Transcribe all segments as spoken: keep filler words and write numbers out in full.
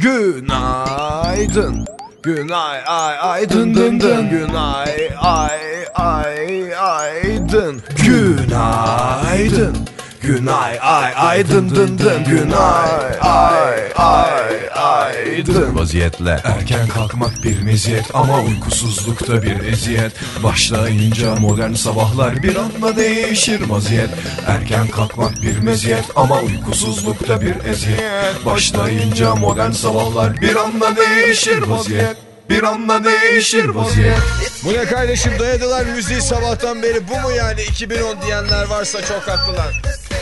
Günaydın. Günay ay ay dın dın dın. Günay ay ay ay dın. Günaydın. Günay ay ay dın dın dın. Günay ay ay ay dın. Vaziyetle erken kalkmak bir meziyet ama uykusuzlukta bir eziyet. Başlayınca modern sabahlar bir anda değişir vaziyet. Erken kalkmak bir meziyet ama uykusuzlukta bir eziyet. Başlayınca modern sabahlar bir anda değişir vaziyet. Bir anda değişir vaziyet. Bu ne kardeşim, dayadılar müziği sabahtan beri, bu mu yani? iki bin on diyenler varsa çok haklılar.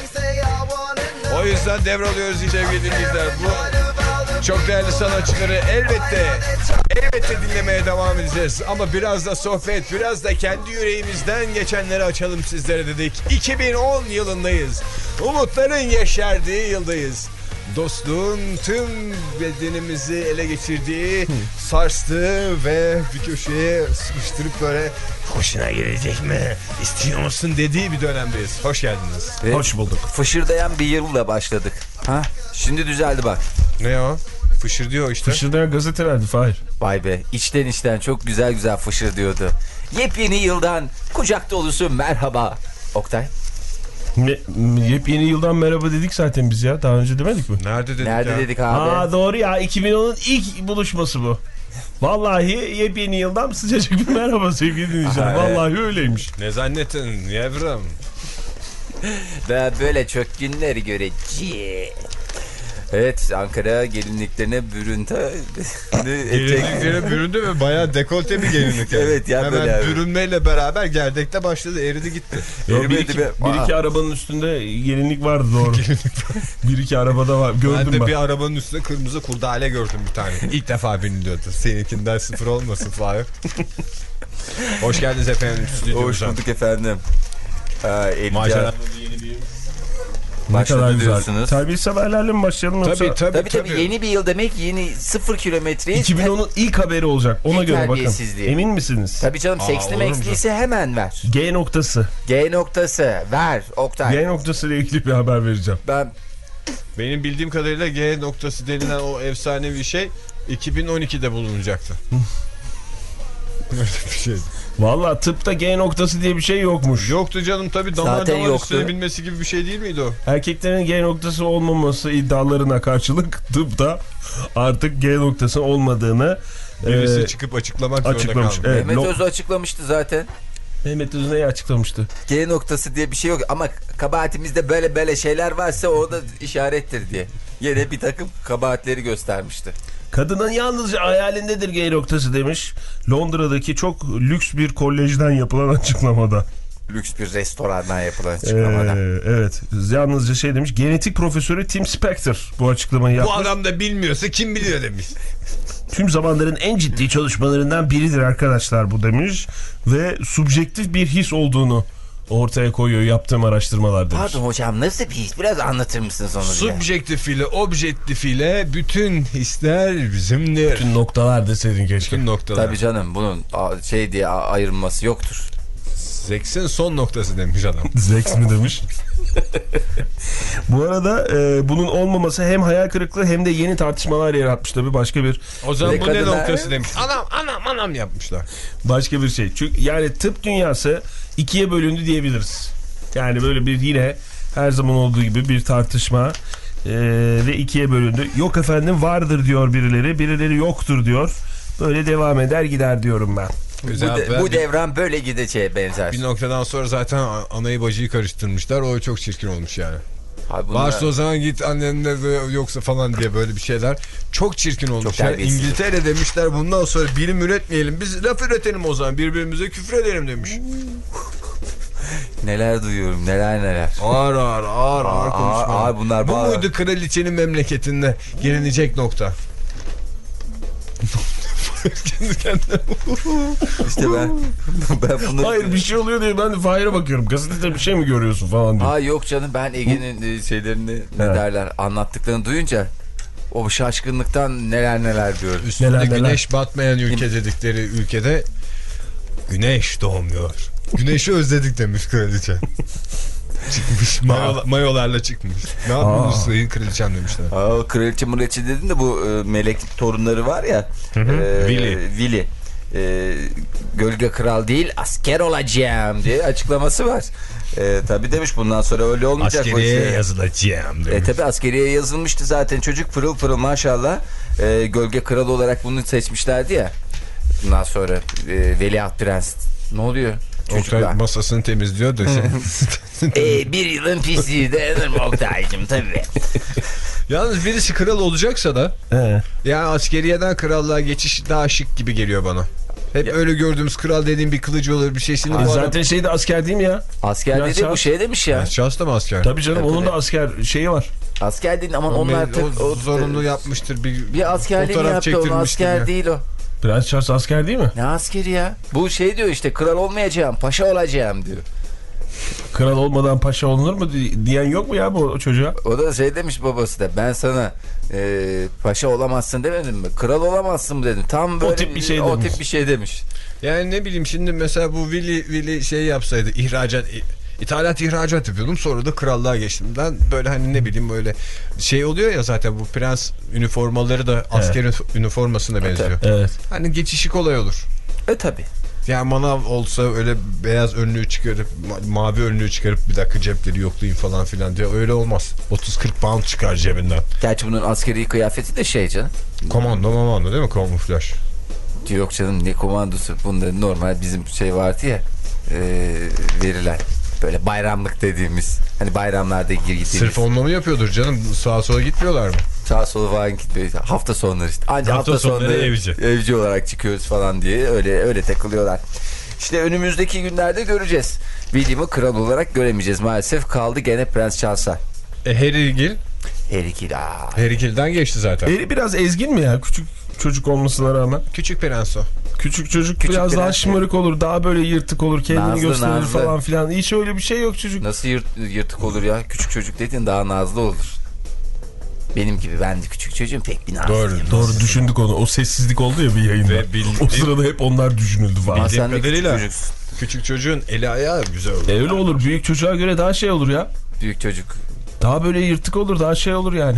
O yüzden devralıyoruz sevgili dinleyiciler. Bu çok değerli sanatçıları elbette elbette dinlemeye devam edeceğiz. Ama biraz da sohbet, biraz da kendi yüreğimizden geçenleri açalım sizlere dedik. iki bin on yılındayız. Umutların yeşerdiği yıldayız. Dostluğun tüm bedenimizi ele geçirdiği, sarstığı ve bir köşeye sıkıştırıp böyle hoşuna gelecek mi, istiyor musun dediği bir dönemdeyiz. Hoş geldiniz. Ve Hoş bulduk. fışırdayan bir yılla başladık. Ha? Şimdi düzeldi bak. Ne o? Fışır diyor işte. Fışırdayan gazetelerdi Fahir. Vay be, içten içten çok güzel güzel fışır diyordu. Yepyeni yıldan kucak dolusu merhaba. Oktay. Ne, yepyeni yıldan merhaba dedik zaten biz ya. Daha önce demedik mi? Nerede dedik Nerede ya? dedik abi? Aa doğru ya, iki bin onun ilk buluşması bu. Vallahi yepyeni yıldan sıcacık bir merhaba sevgili dinleyiciler. Vallahi öyleymiş. Ne zannettin yavrum? Daha böyle çok günleri göreceğiz. Evet, Ankara gelinliklerine bürüntü. Gelinliklerine büründü ve bayağı dekolte bir gelinlik yani. Evet ya, hemen böyle bürünmeyle beraber gerdekte başladı, eridi gitti. Yo, bir, iki, bir iki arabanın üstünde gelinlik vardı doğru. bir iki arabada var. Gördüm ben. de ben. bir arabanın üstünde kırmızı kurdale gördüm bir tane. İlk defa biniliyordu. Seninkinden sıfır olmasın Fahir. Hoş geldiniz efendim stüdyomuza. Hoş bulduk efendim. Ee, Macera. Ne kadar güzel. Diyorsunuz. Terbiyesiz haberlerle mi başlayalım yoksa? Tabii tabii, Tabii, tabii tabii yeni bir yıl demek, yeni sıfır kilometreye. iki bin onun ilk haberi olacak. Ona İlk göre bakın. terbiyesizliği. Emin misiniz? Tabii canım, Aa, seksli olur mu meksliyse hemen ver. G noktası. G noktası ver Oktay. G noktası ile ilgili bir haber vereceğim. Ben Benim bildiğim kadarıyla G noktası denilen o efsanevi şey iki bin on ikide bulunacaktı. Öyle bir şeydi. Valla tıpta G noktası diye bir şey yokmuş. Yoktu canım, tabii damar Zaten damar yoktu. üstüne binmesi gibi bir şey değil miydi o? Erkeklerin G noktası olmaması iddialarına karşılık tıpta artık G noktası olmadığını Birisi e, çıkıp açıklamak zorunda açıklamış. kaldı. Evet, Mehmet no- Özü açıklamıştı zaten. Mehmet Öz neyi açıklamıştı? G noktası diye bir şey yok ama kabahatimizde böyle böyle şeyler varsa o da işarettir diye. Yine bir takım kabahatleri göstermişti. Kadının yalnızca hayalindedir G noktası demiş. Londra'daki çok lüks bir kolejden yapılan açıklamada. Lüks bir restorandan yapılan açıklamada. Ee, evet. Yalnızca şey demiş. Genetik profesörü Tim Spector bu açıklamayı yapmış. Bu adam da bilmiyorsa kim biliyor demiş. Tüm zamanların en ciddi çalışmalarından biridir arkadaşlar bu demiş. Ve subjektif bir his olduğunu ortaya koyuyor yaptığım araştırmalar demiş. Pardon hocam, nasıl bir his? Biraz anlatır mısınız onu diye. Subjektif ile objektif ile bütün hisler bizimdir. Bütün noktalar deseydin keşke. Bütün noktalar. Tabii canım, bunun şey diye ayrılması yoktur. Zeksin son noktası demiş adam. Zeks mi demiş? Bu arada e, bunun olmaması hem hayal kırıklığı hem de yeni tartışmalar yaratmış tabii başka bir O zaman Ve bu ne kadınlar- noktası demiş. Anam anam anam yapmışlar. başka bir şey. Çünkü yani tıp dünyası ikiye bölündü diyebiliriz. Yani böyle bir yine her zaman olduğu gibi bir tartışma e, ve ikiye bölündü. Yok efendim vardır diyor birileri, birileri yoktur diyor. Böyle devam eder gider diyorum ben. Güzel, bu, de, ben bu bir, devran böyle gideceğe benzer. bir noktadan sonra zaten anayı bacıyı karıştırmışlar. O çok çirkin olmuş yani. Abi bunlar... Varsa o zaman git annenle de yoksa falan diye böyle bir şeyler. Çok çirkin olmuş. Çok Yani terbiyesiz. İngiltere demişler bundan sonra bilim üretmeyelim. Biz laf üretelim o zaman, birbirimize küfür edelim demiş. Neler duyuyorum, neler neler. Ağır ağır ağır ağır Aa, konuşmalar. aa, bunlar Bu bağır. muydu kraliçenin memleketinde gelinecek nokta? Kendi kendine. İşte ben, ben bunu... Hayır bir şey oluyor diye ben de Fahir'e bakıyorum. Gazetede bir şey mi görüyorsun falan diye. Aa yok canım, ben Ege'nin şeylerini ne Evet. derler anlattıklarını duyunca o şaşkınlıktan neler neler diyorum. Üstünde Neler, neler. güneş batmayan ülke dedikleri ülkede güneş doğmuyor. Güneşi özledik demiş kraliçe. Çıkmış mayo, mayolarla çıkmış. Ne yapıyorsunuz sayın kraliçem demişler. Aa, kraliçe mıraliçe dedin de bu e, melek torunları var ya. Hı hı. E, Willy. Willy. E, gölge kral değil asker olacağım diye açıklaması var. E, tabii demiş bundan sonra öyle olmayacak. Askeriye yazılacağım demiş. E tabi askeriye yazılmıştı zaten çocuk pırıl pırıl maşallah. E, gölge kral olarak bunu seçmişlerdi ya. Bundan sonra e, Veliaht Prens. Ne oluyor? Çocuklar. Oktay masasını temizliyor da. e, bir yılın pisliği dayanır mı Oktay'cım tabii. Yalnız birisi kral olacaksa da He. yani askeriyeden krallığa geçiş daha şık gibi geliyor bana. Hep ya. Öyle gördüğümüz kral dediğim bir kılıcı olur bir şey. Şimdi E, bu zaten adam... şeyde asker değil mi ya? Asker Prens dedi bu Charles. şey demiş ya. Charles da mı asker? Tabii canım Tabii, onun tabii. da asker şeyi var. Asker değil ama o onlar o, tık, o zorunlu yapmıştır. Bir, bir askerliğini fotoğraf yaptı onu asker ya. değil o. Prens Charles asker değil mi? Ne askeri ya? Bu şey diyor işte kral olmayacağım paşa olacağım diyor. Kral olmadan paşa olunur mu diyen yok mu ya bu çocuğa? O da şey demiş babası da ben sana e, paşa olamazsın demedim mi? Kral olamazsın mı dedim. Tam böyle O tip bir şey o demiş. tip bir şey demiş. Yani ne bileyim şimdi mesela bu Willy, Willy şey yapsaydı ihracat ithalat ihracat yapıyordum sonra da krallığa geçtim. Ben böyle hani ne bileyim böyle şey oluyor ya zaten bu prens üniformaları da asker evet. üniformasına benziyor. Evet. Hani geçişi kolay olur. E tabi. Yani manav olsa öyle beyaz önlüğü çıkarıp mavi önlüğü çıkarıp bir dakika cepleri yoklayayım falan filan diye öyle olmaz. otuz kırk pound çıkar cebinden. Gerçi bunun askeri kıyafeti de şey canım. Komando mamando değil mi kamuflaj? Yok canım ne komandosu bunların normal bizim şey vardı ya e, verilen. Böyle bayramlık dediğimiz. Hani bayramlarda gittiğimiz. Sırf onunla mı yapıyordur canım? Sağa sola gitmiyorlar mı? Sağa sola falan gitmiyor. Hafta sonları işte. Ancak hafta, hafta sonları evci. evci olarak çıkıyoruz falan diye öyle öyle takılıyorlar. İşte önümüzdeki günlerde göreceğiz. William'ı kral olarak göremeyeceğiz maalesef. Kaldı gene Prens Charles'a. E, Harry Harry aa. Harry geçti zaten. Harry biraz ezgin mi ya? Küçük çocuk olmasına rağmen. Küçük prens o. Küçük çocuk Küçük biraz prens daha şımarık olur. Daha böyle yırtık olur. Kendini nazlı, gösterir nazlı. falan filan. Hiç öyle bir şey yok çocuk. Nasıl yırt, yırtık olur ya? Küçük çocuk dediğin daha nazlı olur. Benim gibi ben de küçük çocuğum pek bir nazlı. Doğru, doğru düşündük onu. O sessizlik oldu ya bir yayında. O sırada hep onlar düşünüldü falan. Bildiğim kadarıyla küçük, küçük çocuğun eli ayağı güzel olur. E öyle olur. Büyük çocuğa göre daha şey olur ya. Büyük çocuk. Daha böyle yırtık olur. Daha şey olur yani.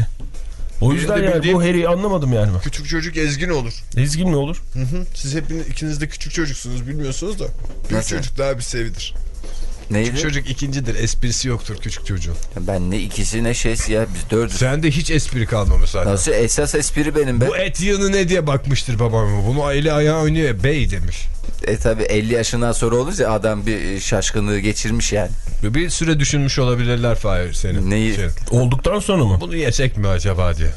O Benim yüzden yani bildiğim... bu Harry'i anlamadım yani. Küçük çocuk ezgin olur. Ezgin mi olur? Hı hı. Siz hepiniz ikiniz de küçük çocuksunuz bilmiyorsunuz da. Büyük nasıl? Çocuk daha bir sevilir. Neydi? Küçük çocuk ikincidir. Esprisi yoktur küçük çocuğun. Ben ne ikisi ne şeysi ya biz dördüz. Sende hiç espri kalmamış zaten. Nasıl esas espri benim be. Bu et yığını ne diye bakmıştır babam. Bunu eli ayağı oynuyor ya bey demiş. E tabi elli yaşından sonra olunca adam bir şaşkınlığı geçirmiş yani. Bir süre düşünmüş olabilirler Fahir senin. Neyi? Şey. Olduktan sonra mı? Bunu yesek mi acaba diye.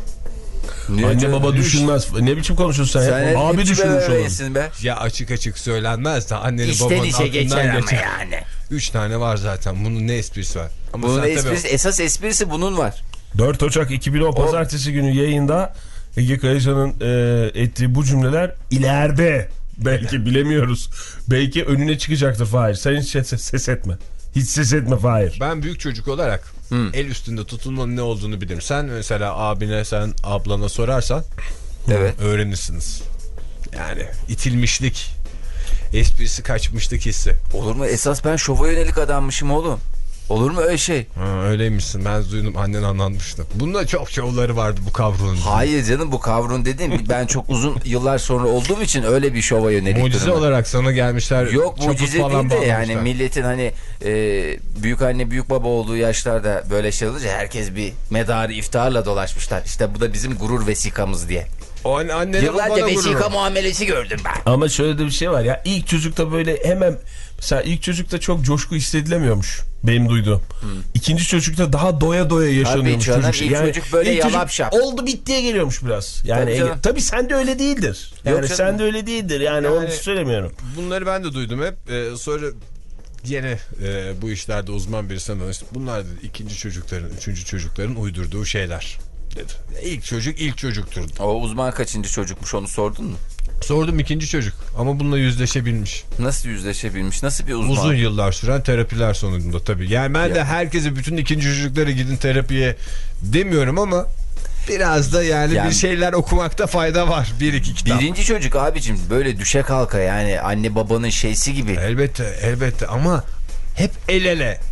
Niye Anne canım? Baba düşünmez. Ne biçim konuşuyorsun sen, sen ya? Abi düşünmüş olur. Be. Ya açık açık söylenmez de annenin İşten babanın işe geçer ama geçer. yani. Üç tane var zaten. Bunun ne esprisi var? Ama bunun esprisi, tabii... esas esprisi bunun var. dört Ocak iki bin on Pazartesi günü yayında Ege Kayacan'ın e, ettiği bu cümleler ileride belki bilemiyoruz. Belki önüne çıkacaktır Fahir. Sen hiç ses, ses etme. Hiç ses etme Fahir. Ben büyük çocuk olarak hmm. el üstünde tutulmanın ne olduğunu bilirim. Sen mesela abine sen ablana sorarsan evet. öğrenirsiniz. Yani itilmişlik, esprisi kaçmışlık hissi. Olur mu? Esas ben şova yönelik adammışım oğlum. Olur mu öyle şey? Ha, öyleymişsin. Ben duydum annen anlatmıştı. Bunda çok şovları vardı bu kavrunun. Hayır canım bu kavrun dediğim ben çok uzun yıllar sonra olduğum için öyle bir şova yönelik. Mucize durumda. Olarak sana gelmişler. Yok mucize değil de yani milletin hani e, büyük anne büyük baba olduğu yaşlarda böyle şey olunca herkes bir medarı iftiharla dolaşmışlar. İşte bu da bizim gurur vesikamız diye. O anne yıllarca vesika muamelesi gördüm ben. Ama şöyle de bir şey var ya ilk çocukta böyle hemen mesela ilk çocukta çok coşku hissedilemiyormuş benim duyduğum. Hmm. İkinci çocukta daha doya doya yaşanıyormuş canım, çocuk. İlk yani, çocuk böyle yalap şap. Oldu bittiye geliyormuş biraz. Yani tabii, Ege, tabii sen de öyle değildir. Yani sen de öyle değildir. Yani, yani onu söylemiyorum. Bunları ben de duydum hep. Ee, sonra yine e, bu işlerde uzman birisinden danıştım. Bunlar dedi ikinci çocukların, üçüncü çocukların uydurduğu şeyler dedi. İlk çocuk ilk çocuktur. O uzman kaçıncı çocukmuş onu sordun mu? Sordum ikinci çocuk ama bununla yüzleşebilmiş. Nasıl yüzleşebilmiş? Nasıl bir uzman? Uzun yıllar süren terapiler sonucunda tabii. Yani ben ya. de herkese bütün ikinci çocuklara gidin terapiye demiyorum ama biraz da yani, yani bir şeyler okumakta fayda var. Bir iki kitap. Birinci çocuk abicim böyle düşe kalka yani anne babanın şeysi gibi. Elbette elbette ama hep el ele.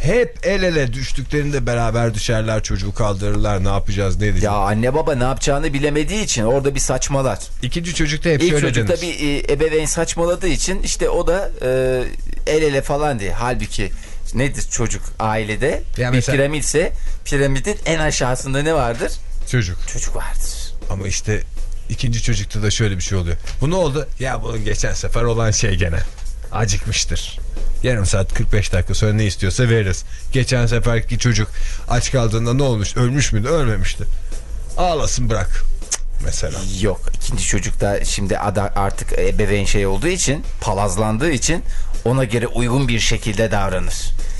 hep el ele düştüklerinde beraber düşerler, çocuğu kaldırırlar, ne yapacağız ne diyeceğiz. Ya anne baba ne yapacağını bilemediği için orada bir saçmalar. İkinci çocukta hep İlk şöyle çocukta denir. bir e, ebeveyn saçmaladığı için işte o da e, el ele falan diye. Halbuki nedir çocuk ailede? Ya bir mesela... piramidse piramidin en aşağısında ne vardır? Çocuk. Çocuk vardır. Ama işte ikinci çocukta da şöyle bir şey oluyor. Bu ne oldu? Ya bunun geçen sefer olan şey gene acıkmıştır. Yarım saat kırk beş dakika sonra ne istiyorsa veririz. Geçen seferki çocuk aç kaldığında ne olmuş? Ölmüş müydü? Ölmemişti. Ağlasın bırak. Cık, mesela. Yok, ikinci çocukta şimdi artık ebeveyn şey olduğu için, palazlandığı için ona göre uygun bir şekilde davranır.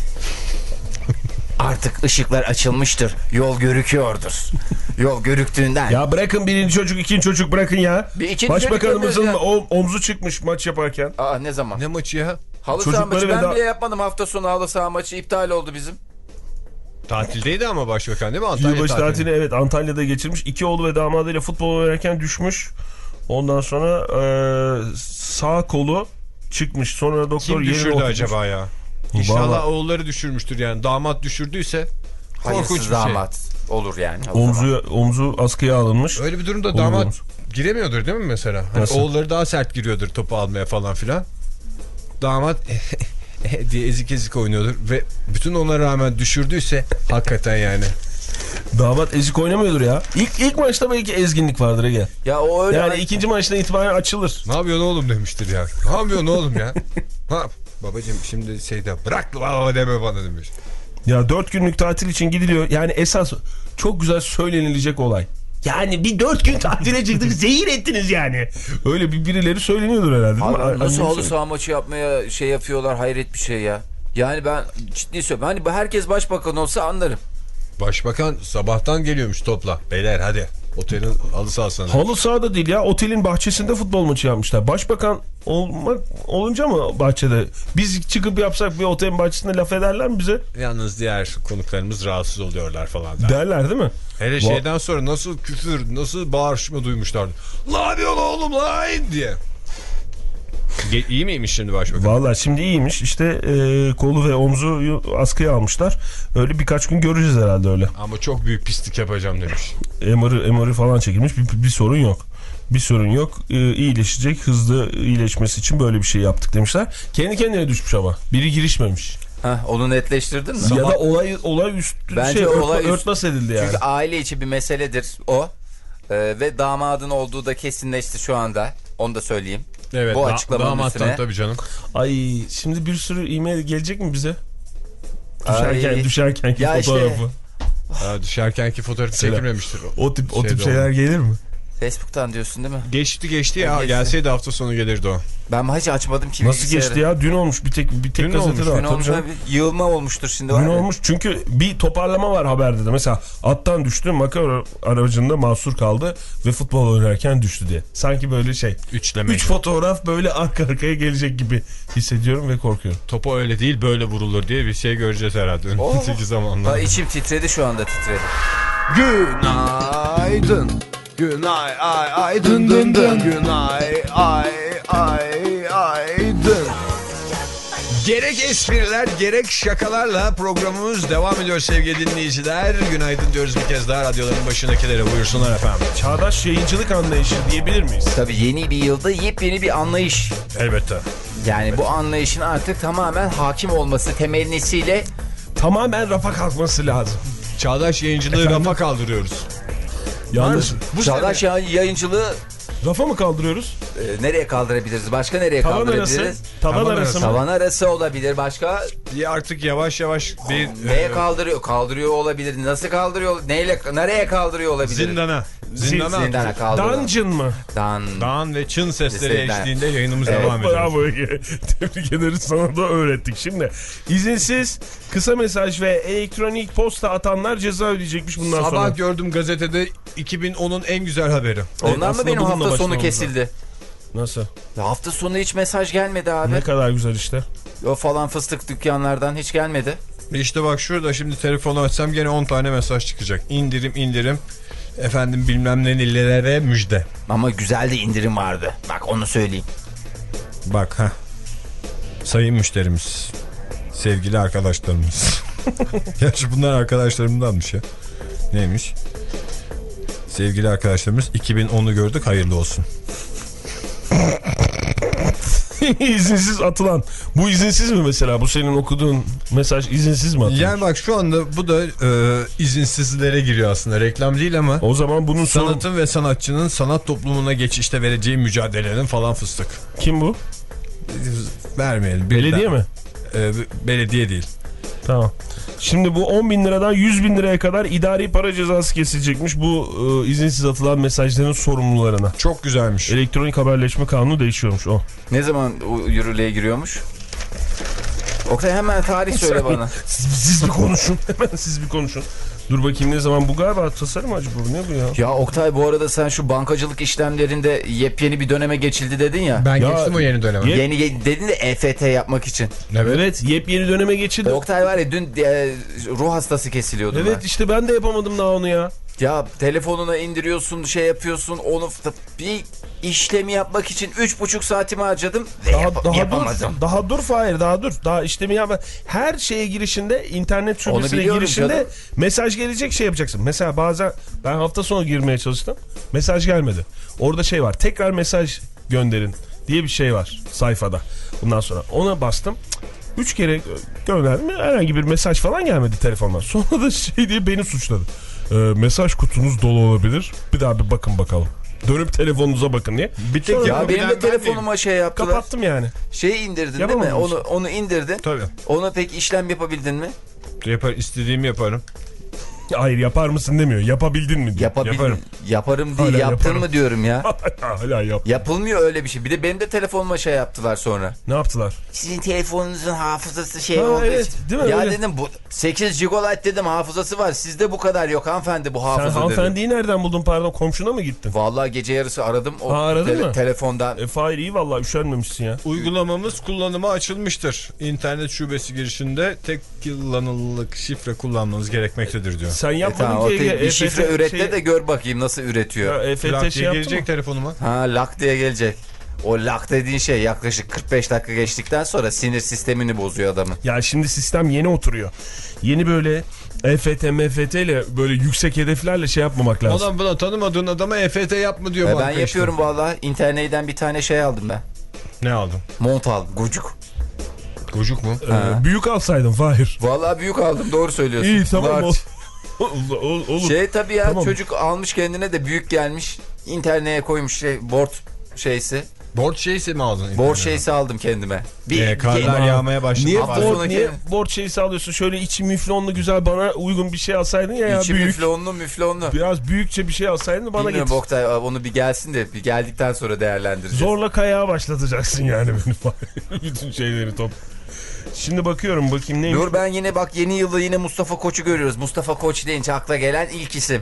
Artık ışıklar açılmıştır. Yol görüküyordur. Yol görüktüğünden. Ya bırakın birinci çocuk, ikinci çocuk bırakın ya. Başbakanımızın o, omzu çıkmış maç yaparken. Aa, ne zaman? Ne maçı ya? Halı saha maçı. Ben bile yapmadım. Hafta sonu halı saha maçı iptal oldu bizim. Tatildeydi ama başbakan değil mi? Antalya Yılbaşı tatili. tatilini evet Antalya'da geçirmiş. İki oğlu ve damadıyla futbol oynarken düşmüş. Ondan sonra e, sağ kolu çıkmış. Sonra doktor kim düşürdü oturmuş. acaba ya? İnşallah Vallahi... oğulları düşürmüştür yani. Damat düşürdüyse korkunç hayırsız bir damat şey. olur yani. Omzu, omzu askıya alınmış. Öyle bir durumda Olur, damat olur. giremiyordur değil mi mesela? Hani oğulları daha sert giriyordur topu almaya falan filan. Damat diye ezik ezik oynuyordur ve bütün ona rağmen düşürdüyse hakikaten yani. Damat ezik oynamıyordur ya. İlk ilk maçta belki ezginlik vardır Ege. Ya o öyle. Yani ay- ikinci maçtan itibaren açılır. Ne yapıyorsun oğlum demiştir ya. Ne yapıyorsun oğlum ya? Ha, babacığım şimdi şeyde bırak baba deme bana demiş. Ya dört günlük tatil için gidiliyor. Yani esas çok güzel söylenilecek olay. Yani bir dört gün tatile çıktık zehir ettiniz yani. Öyle bir birileri söyleniyordur herhalde. Değil Abi, mi? nasıl Annem halı saha maçı yapmaya şey yapıyorlar, hayret bir şey ya. Yani ben ciddi söylüyorum. Hani herkes başbakan olsa anlarım. Başbakan sabahtan geliyormuş topla. Beyler hadi otelin halı sahasına. Halı sahada değil ya, otelin bahçesinde futbol maçı yapmışlar. Başbakan olmak olunca mı bahçede? Biz çıkıp yapsak bir otelin bahçesinde laf ederler mi bize? Yalnız diğer konuklarımız rahatsız oluyorlar falan. Der. Derler değil mi? Hele Va- şeyden sonra nasıl küfür, nasıl bağırışma duymuşlardı. La yapıyorsun oğlum lan diye. Ge- iyi miymiş şimdi başbakan? Vallahi şimdi iyiymiş. İşte e, kolu ve omzu askıya almışlar. Öyle birkaç gün göreceğiz herhalde öyle. Ama çok büyük pislik yapacağım demiş. M R, M R falan çekilmiş. Bir, bir sorun yok. Bir sorun yok. E, iyileşecek. Hızlı iyileşmesi için böyle bir şey yaptık demişler. Kendi kendine düşmüş ama. Biri girişmemiş. Heh, onu netleştirdin mi? Ya da olay olay üstü Bence şey, olay örtbas, üst- örtbas edildi yani. Çünkü aile içi bir meseledir o. Ee, ve damadın olduğu da kesinleşti şu anda. Onu da söyleyeyim. Evet, bu da- açıklamanın damattan üstüne. tabii canım. Ay şimdi bir sürü e-mail gelecek mi bize? Düşerken Ay. düşerkenki Ya işte- fotoğrafı. Ha, düşerkenki fotoğraf çekilmemiştir. O tip o tip Şeyde şeyler gelir mi? Facebook'tan diyorsun değil mi? Geçti geçti ya. Geçti. Gelseydi hafta sonu gelirdi o. Ben hiç açmadım ki. Nasıl bilgisayarı. geçti ya? Dün olmuş bir tek bir tek Dün gazete olmuş, de var. Dün Tabii olmuş canım. abi. Yığılma olmuştur şimdi. var Dün ya. olmuş çünkü bir toparlama var haberde de. Mesela attan düştü, makara aracında mahsur kaldı ve futbol oynarken düştü diye. Sanki böyle şey. Üçleme. Üç fotoğraf böyle arka arkaya gelecek gibi hissediyorum ve korkuyorum. Topa öyle değil böyle vurulur diye bir şey göreceğiz herhalde Oo. önümüzdeki zamanlarda. Ha, içim titredi şu anda titredi. Günaydın. Günay ay ay dın dın dın. Günay ay ay ay dın. Gerek espriler gerek şakalarla programımız devam ediyor sevgili dinleyiciler. Günaydın diyoruz bir kez daha radyoların başındakilere, buyursunlar efendim. Çağdaş yayıncılık anlayışı diyebilir miyiz? Tabii yeni bir yılda yepyeni bir anlayış. Elbette. Yani bu anlayışın artık tamamen hakim olması temennisiyle Tamamen rafa kalkması lazım. Çağdaş yayıncılığı rafa kaldırıyoruz. Yalnız Bu çağdaş sene- yayıncılığı rafa mı kaldırıyoruz? e, nereye kaldırabiliriz? Başka nereye Tavan kaldırabiliriz? arası. Tavan Tavan arası mı? Tavan arası olabilir. Başka Bir artık yavaş yavaş bir neye e, kaldırıyor? Kaldırıyor olabilir. Nasıl kaldırıyor? Neyle nereye kaldırıyor olabilir? zindana. Zindana. Zindana kaldırıyor. Dungeon mı? Dan. Dağın ve çın sesleri Sesler. eşliğinde yayınımız Evet, devam ediyor. Bravo Ege. Tebrik ederiz, sana da öğrettik. Şimdi izinsiz kısa mesaj ve elektronik posta atanlar ceza ödeyecekmiş bundan Sabah sonra. gördüm gazetede iki bin onun en güzel haberi. Ondan mı aslında benim bununla hafta sonu başlamamız kesildi? Nasıl? Ya hafta sonu hiç mesaj gelmedi abi. Ne kadar güzel işte. O falan fıstık dükkanlardan hiç gelmedi. İşte bak şurada şimdi telefonu açsam gene on tane mesaj çıkacak. İndirim indirim. Efendim bilmem ne nelere müjde. Ama güzel de indirim vardı. Bak onu söyleyeyim. Bak ha. Sayın müşterimiz. Sevgili arkadaşlarımız. Gerçi bunlar arkadaşlarımdanmış ya. Neymiş? Sevgili arkadaşlarımız iki bin onu gördük, hayırlı olsun. İzinsiz atılan. Bu izinsiz mi mesela? Bu senin okuduğun mesaj izinsiz mi atılmış? Yani bak şu anda bu da e, izinsizlere giriyor aslında. Reklam değil ama. O zaman bunun sanatın sorun... ve sanatçının sanat toplumuna geçişte vereceği mücadelenin falan fıstık. Kim bu? Vermeyelim. Belediye mi? E, belediye değil. Tamam. Şimdi bu on bin liradan yüz bin liraya kadar idari para cezası kesilecekmiş bu e, izinsiz atılan mesajların sorumlularına. Çok güzelmiş. Elektronik haberleşme kanunu değişiyormuş o. Ne zaman yürürlüğe giriyormuş? Oktay hemen tarih söyle bana. Siz, siz bir konuşun. Hemen siz bir konuşun. Dur bakayım ne zaman, bu galiba tasarım acaba bu, ne bu ya? Ya Oktay bu arada sen şu bankacılık işlemlerinde yepyeni bir döneme geçildi dedin ya. Ben ya, geçtim o yeni döneme. Yep. Yeni dedin de E F T yapmak için. Evet, evet yepyeni döneme geçildi. Oktay var ya dün e, ruh hastası kesiliyordu. Evet ben. işte ben de yapamadım daha onu ya. Ya telefonuna indiriyorsun, şey yapıyorsun, onu bir işlemi yapmak için üç buçuk saatimi harcadım ve Daha, yap daha yapamadım. Dur, daha dur Fahir, daha dur. Daha işlemi yapma. Her şeye girişinde, internet şubesine girişinde canım. mesaj gelecek, şey yapacaksın. Mesela bazen ben hafta sonu girmeye çalıştım. Mesaj gelmedi. Orada şey var. Tekrar mesaj gönderin diye bir şey var sayfada. Bundan sonra ona bastım. Üç kere gönderdim. Herhangi bir mesaj falan gelmedi telefondan. Sonra da şey diye beni suçladı. Ee, mesaj kutunuz dolu olabilir. Bir daha bir bakın bakalım. Dönüp telefonunuza bakın diye. Bir tek Ya ya benim de telefonuma şey yaptılar. Kapattım yani. Şeyi indirdin Yapamadım değil mi? Onu işte. onu indirdin. Tabii. Ona pek işlem yapabildin mi? Yapar, istediğimi yaparım. Hayır, yapar mısın demiyor. Yapabildin mi diyor. Yapabildin. Yaparım. Yaparım değil, Hala yaptın yaparım. mı diyorum ya. Hala yap. Yapılmıyor öyle bir şey. Bir de benim de telefonuma şey yaptılar sonra. Ne yaptılar? Sizin telefonunuzun hafızası şey Ha, oldu. evet, değil mi? Ya Öyle. dedim bu sekiz gigabayt dedim hafızası var. Sizde bu kadar yok hanımefendi bu hafıza Sen dedim. hanımefendiyi nereden buldun, pardon, komşuna mı gittin? Vallahi gece yarısı aradım. O Ha, aradın tele- mı? Telefondan. E Fahir iyi vallahi, üşenmemişsin ya. Uygulamamız kullanıma açılmıştır. İnternet şubesi girişinde tek kullanılılık şifre kullanmanız gerekmektedir diyor. Sen E yapmadın tamam, o ki. te- bir şifre üret de şey, de gör bakayım nasıl üretiyor. E F Lak T diye şey yaptı gelecek mı? telefonuma. Ha lak diye gelecek. O lak dediğin şey yaklaşık kırk beş dakika geçtikten sonra sinir sistemini bozuyor adamın. Ya şimdi sistem yeni oturuyor. Yeni böyle E F T, M F T ile böyle yüksek hedeflerle şey yapmamak lazım. Adam buna tanımadığın adama E F T yapma diyor. E banka ben işte. yapıyorum vallahi. İnternet'ten bir tane şey aldım ben. Ne aldın? Mont aldım. Gucuk. Gocuk mu? Ee, büyük alsaydın Fahir. Vallahi büyük aldım, doğru söylüyorsun. İyi tamam Large. ol. Ol- olur. Şey tabii ya, Tamam. çocuk almış kendine de büyük gelmiş. İnternete koymuş şey board şeysi. Borç şeysi mi aldın? Board şeysi aldım kendime. Bir Ee, karlar bir- yağmaya başladı. Niye, Hafta borç, sonu niye kendine- borç şeysi alıyorsun? Şöyle içi müflonlu güzel, bana uygun bir şey alsaydın ya, ya İçi büyük. müflonlu müflonlu. Biraz büyükçe bir şey alsaydın bana Bilmiyorum getir. Oktay, onu bir gelsin de bir geldikten sonra değerlendireceğiz. Zorla kayağa başlatacaksın yani beni. Bütün şeyleri top. Şimdi bakıyorum bakayım neymiş. Dur ben yine bak, yeni yılda yine Mustafa Koç'u görüyoruz. Mustafa Koç deyince akla gelen ilk isim.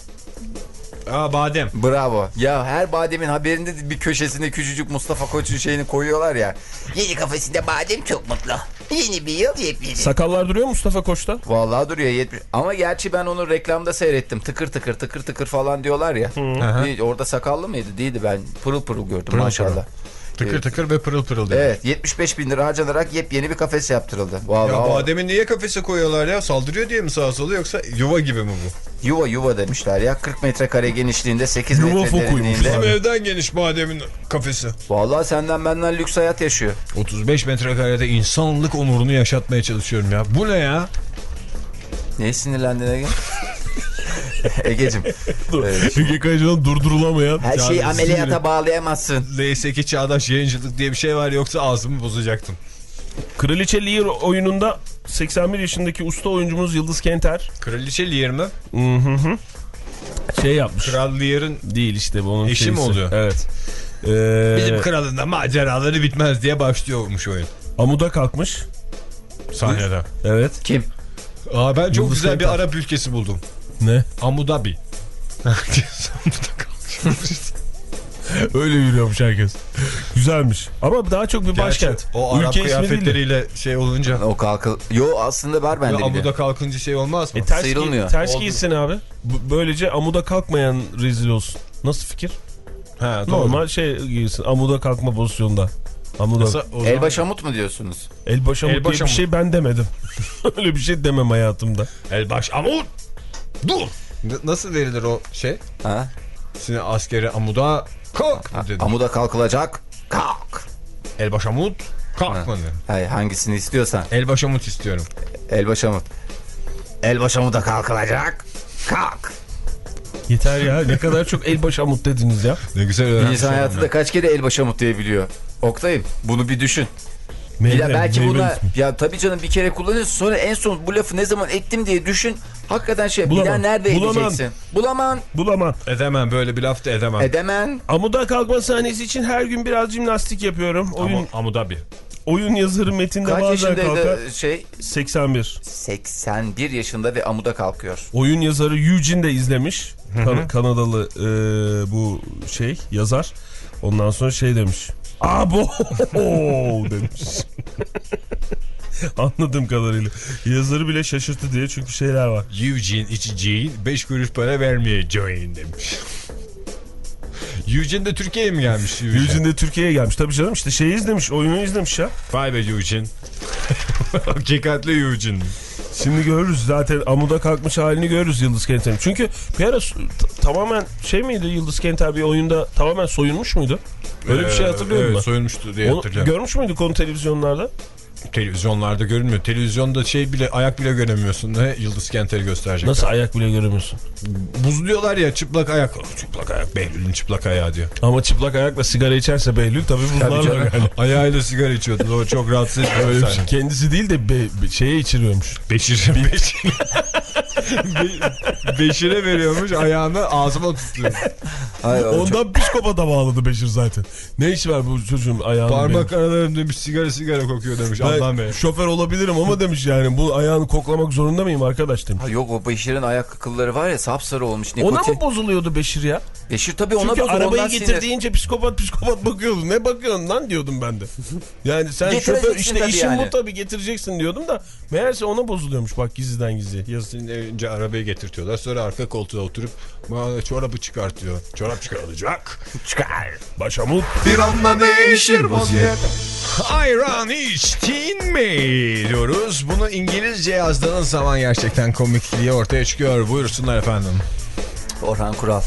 Aa, badem. Bravo. Ya her bademin haberinde de bir köşesinde küçücük Mustafa Koç'un şeyini koyuyorlar ya. Yeni kafesinde badem çok mutlu. Yeni bir yıl yepyeni. Sakallar duruyor Mustafa Koç'ta. Vallahi duruyor yetmiş. Ama gerçi ben onu reklamda seyrettim. Tıkır tıkır tıkır tıkır falan diyorlar ya. Bir, orada sakallı mıydı? Değildi, ben pırıl pırıl gördüm Pırıl maşallah. pırıl. Tıkır tıkır ve pırıl pırıl dedi. Evet, yetmiş beş bin lira harcanarak yepyeni bir kafes yaptırıldı. Vallahi Ya o- bademi niye kafese koyuyorlar ya? Saldırıyor diye mi sağa sola, yoksa yuva gibi mi bu? yuva yuva demişler ya. kırk metrekare genişliğinde, sekiz Yuva metre fokuymuş. derinliğinde. Bizim Abi. evden geniş bademin kafesi. Vallahi senden benden lüks hayat yaşıyor. otuz beş metrekarede insanlık onurunu yaşatmaya çalışıyorum ya. Bu ne ya? Neye sinirlendin Ege? Egeciğim. Dur. Evet. Ege Kayacan'ın durdurulamayan. Her şeyi ameliyata bağlayamazsın. L S iki çağdaş yayıncılık diye bir şey var, yoksa ağzımı bozacaktım. Kraliçe Lear oyununda seksen bir yaşındaki usta oyuncumuz Yıldız Kenter Kraliçe Lear mı? hı hı, şey yapmış. Kral Lear'ın Değil işte bu onun eşi mi şeysi. oluyor? Evet. Ee, bizim kralın da maceraları bitmez diye başlıyormuş oyun. amuda kalkmış. Sahnede. Evet. Kim? Aa, ben çok Yıldız güzel Kenter. bir Arap ülkesi buldum. Ne? Abu Dhabi. Herkes Amu'da kalkmış. Öyle yürüyormuş herkes. Güzelmiş. Ama daha çok bir başkent. Gerçi o Arap Ülke ismi değil de. kıyafetleriyle şey olunca. O kalkı... Yo aslında var bende bir de. Amu'da kalkınca şey olmaz mı? E, ters, Sıyrılmıyor. giy, ters Oldu. giysin abi. B- böylece amuda kalkmayan rezil olsun. Nasıl fikir? Ha, doğru. Normal şey giysin. Amuda kalkma pozisyonda. Amuda. Elbaş amut mu diyorsunuz? Elbaş amut Elbaş diye amut. bir şey ben demedim. Öyle bir şey demem hayatımda. Elbaş amut. Dur. N- nasıl verilir o şey? Ha? Şimdi askeri amuda kalk dedi. Amuda kalkılacak. Kalk. Elbaş amut kalkmadı. Hayır, hangisini istiyorsan. Elbaş amut istiyorum. Elbaş amut. Elbaş amuda kalkılacak. Kalk. Yeter ya, ne kadar çok elbaş amut dediniz ya. Ne güzel öğrenmiş. İnsan hayatında kaç kere elbaş amut diyebiliyor. Oktay'ım bunu bir düşün. Meyve, Ya belki meyve buna ismi. ya tabii canım bir kere kullanıyorsun, sonra en son bu lafı ne zaman ettim diye düşün. Hakikaten şey Bulamam. bir daha nerede Bulamam. edeceksin? Bulamam. Bulamam. Edemem, böyle bir laf da edemem. Edemem. Amuda kalkma sahnesi için her gün biraz jimnastik yapıyorum. Oyun, Amu, amuda bir. oyun yazarı metinde Kaç bazen kalkar. yaşındaydı şey? seksen bir. seksen bir yaşında ve amuda kalkıyor. Oyun yazarı Eugene de izlemiş. Kan- Kanadalı e, bu şey yazar. Ondan sonra şey demiş. Abo demiş. Anladığım kadarıyla. Yazarı bile şaşırttı diye, çünkü şeyler var. Eugene içeceğin beş kuruş para vermeyeceğin demiş. Eugene de Türkiye'ye mi gelmiş? Eugene, Eugene de Türkiye'ye gelmiş. Tabii canım, işte şeyi izlemiş, oyunu izlemiş ya. Vay be Eugene. Hakikatli Eugene. Şimdi görürüz zaten, amuda kalkmış halini görürüz Yıldız Kenter'in. Çünkü bir ara tamamen şey miydi, Yıldız Kenter bir oyunda tamamen soyunmuş muydu? Öyle bir şey hatırlıyorum evet, ben. soyunmuştu diye Onu, hatırlıyorum. görmüş müydük onu televizyonlarda? Televizyonlarda görünmüyor. Televizyonda şey bile, ayak bile göremiyorsun. Ne Yıldız Kenter'i gösterecekler. Nasıl ayak bile göremiyorsun? Buzluyorlar ya, çıplak ayak. Çıplak ayak, Behlül'ün çıplak ayağı diyor. Ama çıplak ayakla sigara içerse Behlül tabii buzlarla yani. Ayağıyla sigara içiyordu. O çok rahatsız ediyor. Öyle bir şey. Kendisi değil de be, be- şeye içiriyormuş. Beşir, Beşir. Be- Beşir'e veriyormuş, ayağını ağzıma tutuyor. Hayır, o çok- Ondan psikopata bağladı Beşir zaten. Ne iş var bu çocuğun ayağının? Parmak aralarım demiş, sigara sigara kokuyor demiş. Adnan Bey. Ben şoför olabilirim ama demiş yani, bu ayağını koklamak zorunda mıyım arkadaş demiş. Ha, yok, o Beşir'in ayak kılları var ya, sapsarı olmuş. Ona Nikotin. mı bozuluyordu Beşir ya? Beşir tabii ona Çünkü bozuldu. arabayı ondan getir sinir. deyince psikopat psikopat bakıyordu. Ne bakıyorsun lan diyordum ben de. Yani sen Getireceksin şoför işte, tabii işin yani. bu tabii, getireceksin diyordum da meğerse ona bozuluyormuş bak, gizliden gizli. Yazın önce arabayı getirtiyorlar, sonra arka koltuğa oturup bana çorabı çıkartıyor. Çorap çıkarılacak. Çıkar. Başamut. Bir anda değişir vaziyet. Ayran içtin mi diyoruz. Bunu İngilizce yazdığınız zaman gerçekten komikliği ortaya çıkıyor. Buyursunlar efendim. Orhan Kural.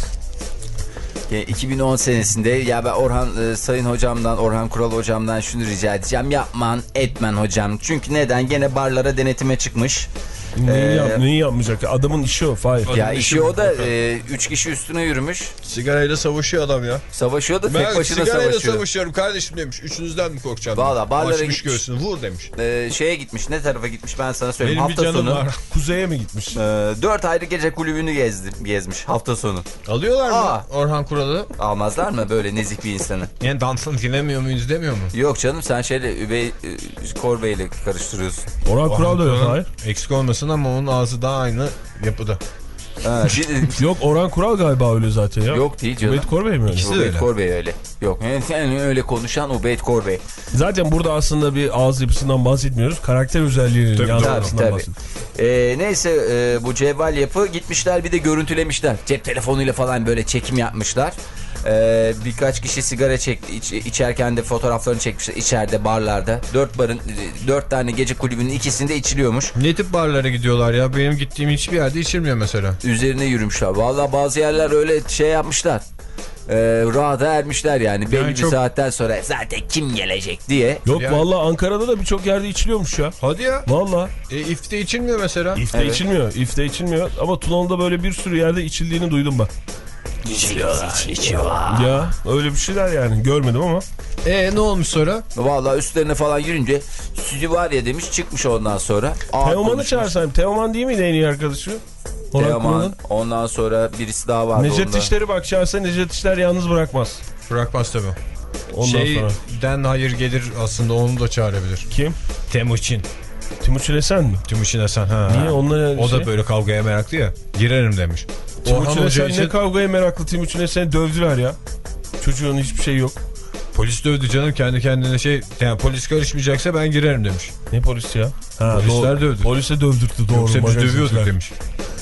Yani iki bin on senesinde ya ben Orhan e, Sayın hocamdan, Orhan Kural hocamdan şunu rica edeceğim. Yapman etmen hocam. Çünkü neden? Gene barlara denetime çıkmış. Neyi, Ee, yap, neyi yapmayacak? Adamın işi o. Fahir. Ya işi o da e, üç kişi üstüne yürümüş. Sigarayla savaşıyor adam ya. Savaşıyor da tek Ben başına sigarayla savaşıyor. savaşıyorum kardeşim demiş. Üçünüzden mi korkacağım? Valla barlara Açmış gitmiş. göğsünü, vur demiş. E, şeye gitmiş, ne tarafa gitmiş ben sana söyleyeyim. Benim bir Hafta canım sonu var. Kuzeye mi gitmiş? e, dört ayrı gece kulübünü gezdi, gezmiş hafta sonu. Alıyorlar mı Aa. Orhan Kural'ı? Almazlar mı böyle nezik bir insanı? Yani dansını dinlemiyor muyuz demiyor mu? Yok canım, sen şeyle Übey e, Korbey ile karıştırıyorsun. Orhan Kural da öyle. Hayır. Eksik olmasın ama onun ağzı daha aynı yapıda. Ha, bir- Yok, Orhan Kural galiba öyle zaten ya. Yok değil canım. Ubeyt Korbey mi öyle? İkisi de Ubeyt öyle. Korbey öyle. Yok yani öyle konuşan Ubeyt Korbey. Zaten burada aslında bir ağız yapısından bahsetmiyoruz. Karakter özelliğinin Tabii, yansımasından tabii. bahsediyoruz. Ee, neyse e, bu cevval yapı gitmişler, bir de görüntülemişler. Cep telefonuyla falan böyle çekim yapmışlar. Ee, birkaç kişi sigara çekti, iç, içerken de fotoğraflarını çekmişler içeride barlarda. Dört barın, dört tane gece kulübünün ikisinde içiliyormuş. Ne tip barlara gidiyorlar ya? Benim gittiğim hiçbir yerde içilmiyor mesela. Üzerine yürümüşler. Vallahi bazı yerler öyle şey yapmışlar. Ee, rahata ermişler yani. Belli Yani bir çok... saatten sonra zaten kim gelecek diye. Yok Yani- vallahi Ankara'da da birçok yerde içiliyormuş ya. Hadi ya. Vallahi. E, ifte içilmiyor mesela. İfte Evet. içilmiyor. İfte içilmiyor. Ama Tuna'da böyle bir sürü yerde içildiğini duydum ben. İçiyorlar, içiyorlar. Ya öyle bir şeyler yani. Görmedim ama. E ne olmuş sonra? Vallahi üstlerine falan yürünce Süzü var ya demiş, çıkmış ondan sonra. Ağır Teoman'ı konuşmuş. çağırsaydım. Teoman değil miydi en iyi arkadaşı? Orhan Teoman. Kural'ın. Ondan sonra birisi daha vardı Necdet onda. İşler'i bak çağırsa Necdet İşler yalnız bırakmaz. Bırakmaz tabii. Ondan sonra. Şeyden hayır gelir aslında, onu da çağırabilir. Kim? Temuçin. Timuçin Esen mi? Timuçin Esen. Ha. Niye? Onunla O şey... da böyle kavgaya meraklı ya. Girerim demiş. Timuçin Orhan Hoca Esen için ne kavgaya meraklı. Timuçin Esen'i dövdüler ya. Çocuğun hiçbir şey yok. polis dövdü canım, kendi kendine şey. Yani polis karışmayacaksa ben girerim demiş. Ne polisi ya? Ha, Polisler doğru. dövdü. Polise dövdürttü doğru. Yoksa biz magazinciler. dövüyorduk demiş.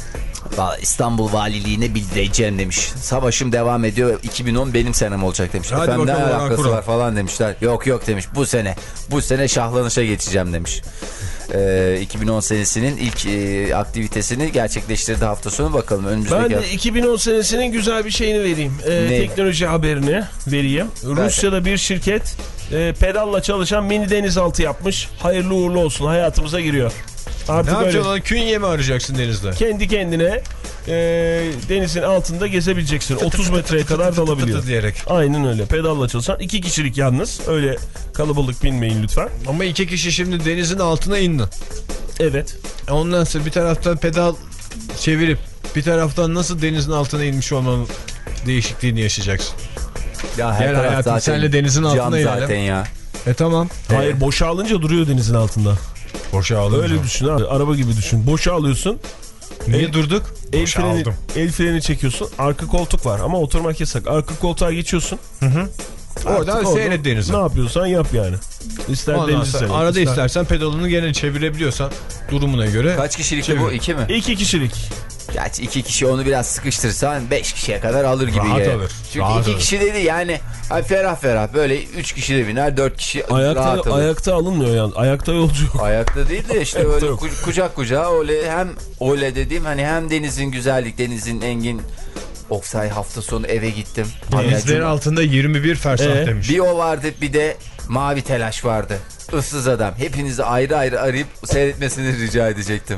İstanbul Valiliğine bildireceğim demiş. Savaşım devam ediyor. iki bin on benim senem olacak demiş. Hadi Efendim ne bakalım, alakası var falan demişler. Yok yok demiş. Bu sene. Bu sene şahlanışa geçeceğim demiş. Ee, iki bin on senesinin ilk e, aktivitesini gerçekleştirdi hafta sonu. Bakalım önümüzdeki... Ben de iki bin on senesinin güzel bir şeyini vereyim. Ee, teknoloji haberini vereyim. Ben Rusya'da bir şirket e, pedalla çalışan mini denizaltı yapmış. Hayırlı uğurlu olsun. Hayatımıza giriyor. Artık ne yapacaksın? Künye mi arayacaksın denizde? Kendi kendine e, denizin altında gezebileceksin. otuz metreye kadar dalabiliyor. Diyerek. Aynen öyle. Pedalla çalışan. iki kişilik yalnız. Öyle kalabalık binmeyin lütfen. Ama iki kişi şimdi denizin altına indi. Evet. Ondan sonra bir taraftan pedal çevirip bir taraftan nasıl denizin altına inmiş olmanın değişikliğini yaşayacaksın. Ya her Gel taraf hayatım, zaten senle denizin altına inelim. zaten ya. E tamam. Hayır e. boşa alınca duruyor denizin altında. Boşa alınca. Öyle düşün abi. Araba gibi düşün. Boşa alıyorsun. Niye el, durduk? El freni, el freni çekiyorsun. Arka koltuk var ama oturmak yasak. Arka koltuğa geçiyorsun. Hı hı. Oradan seyret denizi. Ne yapıyorsan yap yani. İster ondan denizi seyret. Arada ister... istersen pedalını gene çevirebiliyorsan durumuna göre. Kaç kişilikti bu? İki mi? İki kişilik. Gerçi iki kişi onu biraz sıkıştırırsan beş kişiye kadar alır gibi. Rahat ya. alır. Çünkü rahat iki alır. kişi dedi yani ay ferah ferah böyle üç kişi de biner dört kişi ayakta, rahat alır. Ayakta alınmıyor yani. Ayakta yolcu yok. Ayakta değil de işte öyle ku- kucak kucağa öyle hem öyle dediğim hani hem denizin güzellik denizin engin. Oksay hafta sonu eve gittim. Denizlerin altında yirmi bir fersah ee? demiş. Bir o vardı bir de mavi telaş vardı. Issız adam. Hepinizi ayrı ayrı arayıp seyretmesini rica edecektim.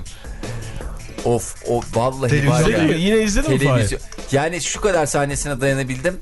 Of o vallahi var ya. Yine izledin mi Fahir? Yani şu kadar sahnesine dayanabildim.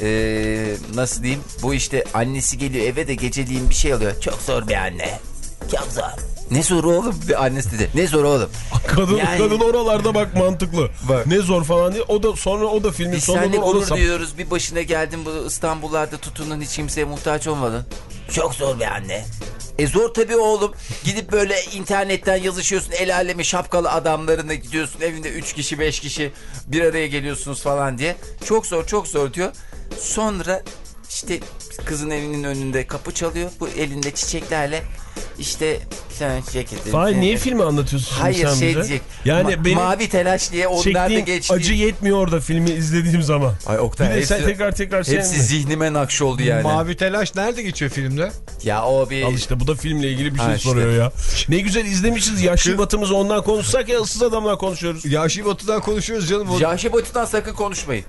Ee, nasıl diyeyim? Bu işte annesi geliyor eve de geceliğin bir şey alıyor. Çok zor bir anne. Çok zor. Ne zor oğlum? Bir annesi dedi. Ne zor oğlum? Kadın, yani... kadın oralarda bak mantıklı. Bak. Ne zor falan diye. O da sonra o da filmin biz sonunda. Biz seninle gurur sap... diyoruz. Bir başına geldin bu İstanbullarda tutundun hiç kimseye muhtaç olmadın. Çok zor bir anne. E zor tabii oğlum. Gidip böyle internetten yazışıyorsun. El alemi şapkalı adamlarına gidiyorsun. Evinde üç kişi beş kişi bir araya geliyorsunuz falan diye. Çok zor çok zor diyor. Sonra işte kızın evinin önünde kapı çalıyor. Bu elinde çiçeklerle işte sen ceketi. Fahir niye filmi anlatıyorsun şimdi Hayır, sen şey bize? diyecek. Yani Ma- benim mavi telaş diye onlarda geçti. Acı yetmiyor da filmi izlediğim zaman. Ay Oktay, bir de hepsi, sen tekrar tekrar şey hepsi zihnime nakş oldu yani. Mavi telaş nerede geçiyor filmde? Ya o bir... Al işte bu da filmle ilgili bir şey ha, işte. soruyor ya. Ne güzel izlemişiz. Yaşlı Batı'mızı ondan konuşsak ya ıssız adamlar konuşuyoruz. Yaşlı Batı'dan konuşuyoruz canım. Yaşlı Batı'dan sakın konuşmayın.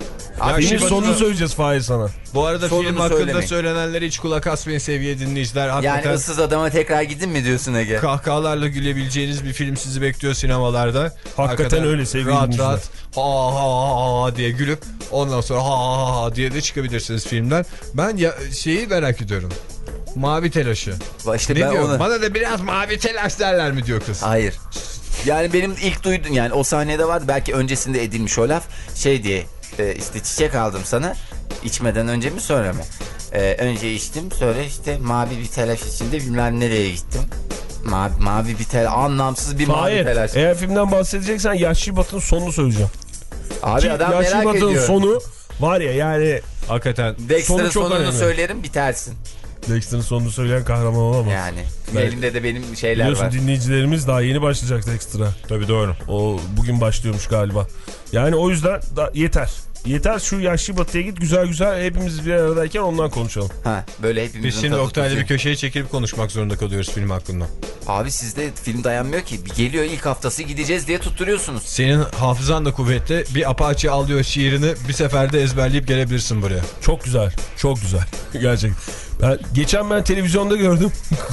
Filmin sonunu söyleyeceğiz Fahir sana. Bu arada sonunu film hakkında söylemeyin. söylenenlere hiç kulak asmayın sevgili dinleyiciler. Hakikaten yani ıssız adama tekrar gidin mi diyorsun Ege? Kahkahalarla gülebileceğiniz bir film sizi bekliyor sinemalarda. Hakikaten, Hakikaten öyle sevgili rahat dinleyiciler. rahat ha ha ha diye gülüp ondan sonra ha ha ha diye de çıkabilirsiniz filmden. Ben ya, şeyi merak ediyorum. Mavi telaşı. İşte ne ben diyor? onu... Bana da biraz mavi telaş derler mi diyor kız? Hayır. Yani benim ilk duydum yani o sahnede vardı belki öncesinde edilmiş o laf şey diye e, işte çiçek aldım sana içmeden önce mi sonra mı? E, önce içtim sonra işte mavi bir telaş içinde bilmem nereye gittim. Mavi, mavi bir telaş anlamsız bir Hayır, mavi telaş. Eğer filmden bahsedeceksen Yaşlı Batı'nın sonunu söyleyeceğim. Abi Ki adam Yaşlı merak Batı'nın ediyor. sonu var ya yani. Hakikaten. Dexter'ın sonu sonunu önemli. söylerim bitersin. Dexter'ın sonunu söyleyen kahraman olamaz. Yani Ben, elimde de benim şeyler biliyorsun, var. dinleyicilerimiz daha yeni başlayacak Dexter'a. Tabii doğru. O bugün başlıyormuş galiba. Yani o yüzden da yeter. Yeter şu Yaşlı Batı'ya git güzel güzel hepimiz bir aradayken ondan konuşalım. Ha böyle hepimizin Biz şimdi tadı Oktay'la tutuyor. bir köşeye çekilip konuşmak zorunda kalıyoruz film hakkında. Abi sizde film dayanmıyor ki. Geliyor ilk haftası gideceğiz diye tutturuyorsunuz. Senin hafızan da kuvvetli. Bir Apache alıyor şiirini bir seferde ezberleyip gelebilirsin buraya. Çok güzel. Çok güzel. Gerçekten. Ben, geçen ben televizyonda gördüm.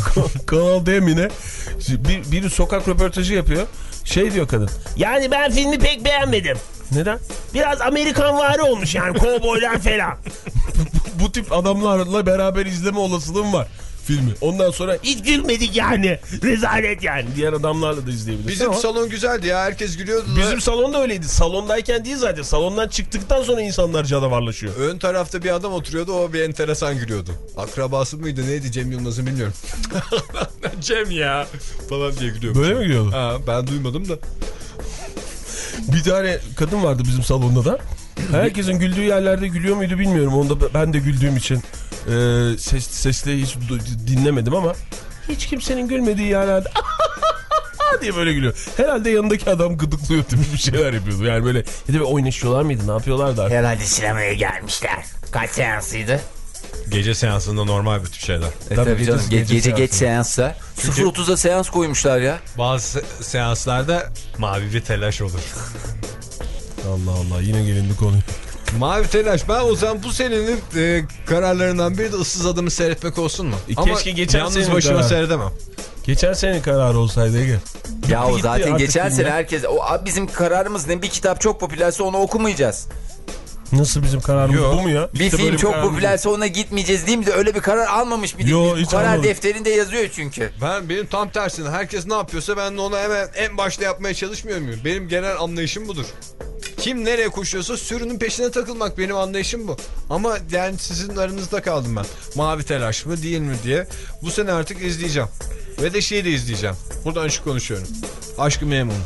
Kanal D mi ne? Bir, biri sokak röportajı yapıyor. Şey diyor kadın. Yani ben filmi pek beğenmedim. Neden? Biraz Amerikanvari olmuş yani kovboylar falan. bu, bu tip adamlarla beraber izleme olasılığım var filmi. Ondan sonra hiç gülmedik yani. Rezalet yani. Diğer adamlarla da izleyebilirsin. Bizim ama salon güzeldi ya. Herkes gülüyordu. bizim salon da öyleydi. Salondayken değil zaten. Salondan çıktıktan sonra insanlar canavarlaşıyor. Ön tarafta bir adam oturuyordu. O bir enteresan gülüyordu. Akrabası mıydı neydi Cem Yılmaz'ı bilmiyorum. Cem ya falan diye gülüyor. Böyle mi gülüyordu? Ha, ben duymadım da. Bir tane kadın vardı bizim salonda da. Herkesin güldüğü yerlerde gülüyor muydu bilmiyorum. Onda ben de güldüğüm için e, ses, sesle hiç dinlemedim ama hiç kimsenin gülmediği yerlerde diye böyle gülüyor. Herhalde yanındaki adam gıdıklıyor tipi bir şeyler yapıyordu. Yani böyle ya da bir oynaşıyorlar mıydı, ne yapıyorlardı artık? Herhalde sinemaya gelmişler. Kaç seansıydı? Gece seansında normal bir tip şeyler. E Tabii tabii canım gece- gece, gece gece geç seansı. seanslar. sıfır otuza seans koymuşlar ya. Bazı se- seanslarda mavi bir telaş olur. Allah Allah, yine gelindi konuya. Mavi telaş. Ben o zaman bu senenin e, kararlarından biri de ıssız adamı seyretmek olsun mu? E, Ama keşke geçen yalnız senenin başıma kararı. seyredemem. Geçen senenin kararı olsaydı Ege. Ya o gitti zaten artık geçen film sene ya. herkes o abi bizim kararımız ne, bir kitap çok popülerse onu okumayacağız. Nasıl bizim kararımız Yo. bu mu ya? Bir İşte film böyle çok kararımız popülerse ona gitmeyeceğiz değil mi de öyle bir karar almamış bir Yo, de. hiç Karar almadım. defterinde yazıyor çünkü. Ben benim tam tersine herkes ne yapıyorsa ben de onu hemen en başta yapmaya çalışmıyor muyum? Benim genel anlayışım budur. Kim nereye koşuyorsa sürünün peşine takılmak, benim anlayışım bu. Ama yani sizin aranızda kaldım ben. Mavi telaş mı değil mi diye. Bu sene artık izleyeceğim. Ve de şeyi de izleyeceğim. Buradan şu konuşuyorum. Aşk-ı Memnun.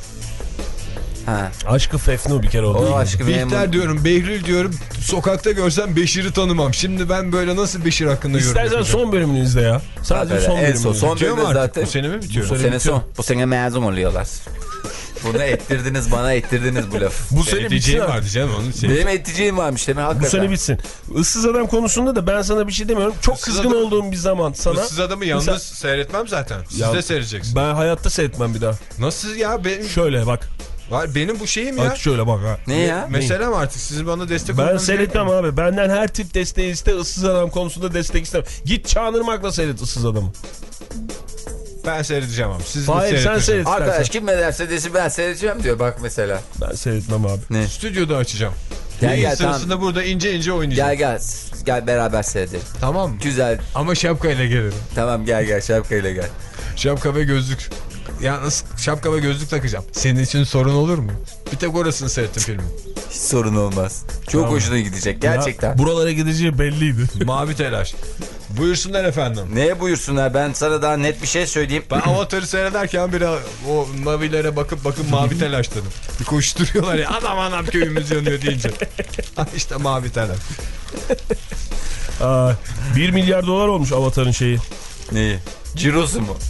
Ha. Aşkı Fefnu bir kere oldu. O Aşk-ı Memnun. Bihter diyorum, Behlül diyorum. Sokakta görsem Beşir'i tanımam. Şimdi ben böyle nasıl Beşir hakkında yorum İstersen yapacağım? son bölümünü izle ya. Sadece Hakikaten, son en bölümünü. son, son Bitiyor mu bölümde artık? zaten. Bu sene mi bitiyor? Bu sene sene bitiyor. son. Bu sene mezun oluyorlar. Bunu ettirdiniz bana, ettirdiniz bu lafı. Bu sene bitsin Edeceğim artık. vardı canım onun için. Benim etticeğim varmış değil mi? Bu Hakikaten. sene bitsin. Issız adam konusunda da ben sana bir şey demiyorum. Çok Issız kızgın adam- olduğum bir zaman sana. Siz adamı yalnız Mesela- seyretmem zaten. Siz Ya- de seyredeceksiniz. Ben hayatta seyretmem bir daha. Nasıl ya? Benim, Şöyle bak. var, benim bu şeyim ya. Bak şöyle bak ha. Ne ya? Mesela artık sizin bana destek Ben olmanız seyretmem gerekiyor. abi. Benden her tip desteği iste. Issız adam konusunda destek istemem. Git Çağınırmak'la seyret ıssız adamı. Ben seyredeceğim ama. Siz de Hayır sen seyretmeyeceğim. seyret Arkadaş istersen. kim ne derse desin ben seyredeceğim diyor bak mesela. Ben seyretmem abi. Ne? Stüdyoda açacağım. Gel, Yayın gel, sırasında tamam. burada ince ince oynayacağım. Gel gel gel beraber seyredelim. Tamam mı? Güzel. Ama şapkayla gelirim. Tamam gel gel şapkayla gel. Şapka ve gözlük. Yalnız şapka ve gözlük takacağım. Senin için sorun olur mu? Bir tek orasını seyrettim filmin. Hiç sorun olmaz. Çok Tamam. hoşuna gidecek gerçekten. Ya, buralara gideceği belliydi. Mavi telaş. Buyursunlar efendim. Neye buyursunlar, ben sana daha net bir şey söyleyeyim. Ben Avatar'ı seyrederken bile o mavilere bakıp bakıp mavi telaş dedim. Bir koşturuyorlar ya, adam anam köyümüz yanıyor deyince. İşte mavi telaş. Aa, bir milyar dolar olmuş Avatar'ın şeyi. Neyi? Cirosu mu?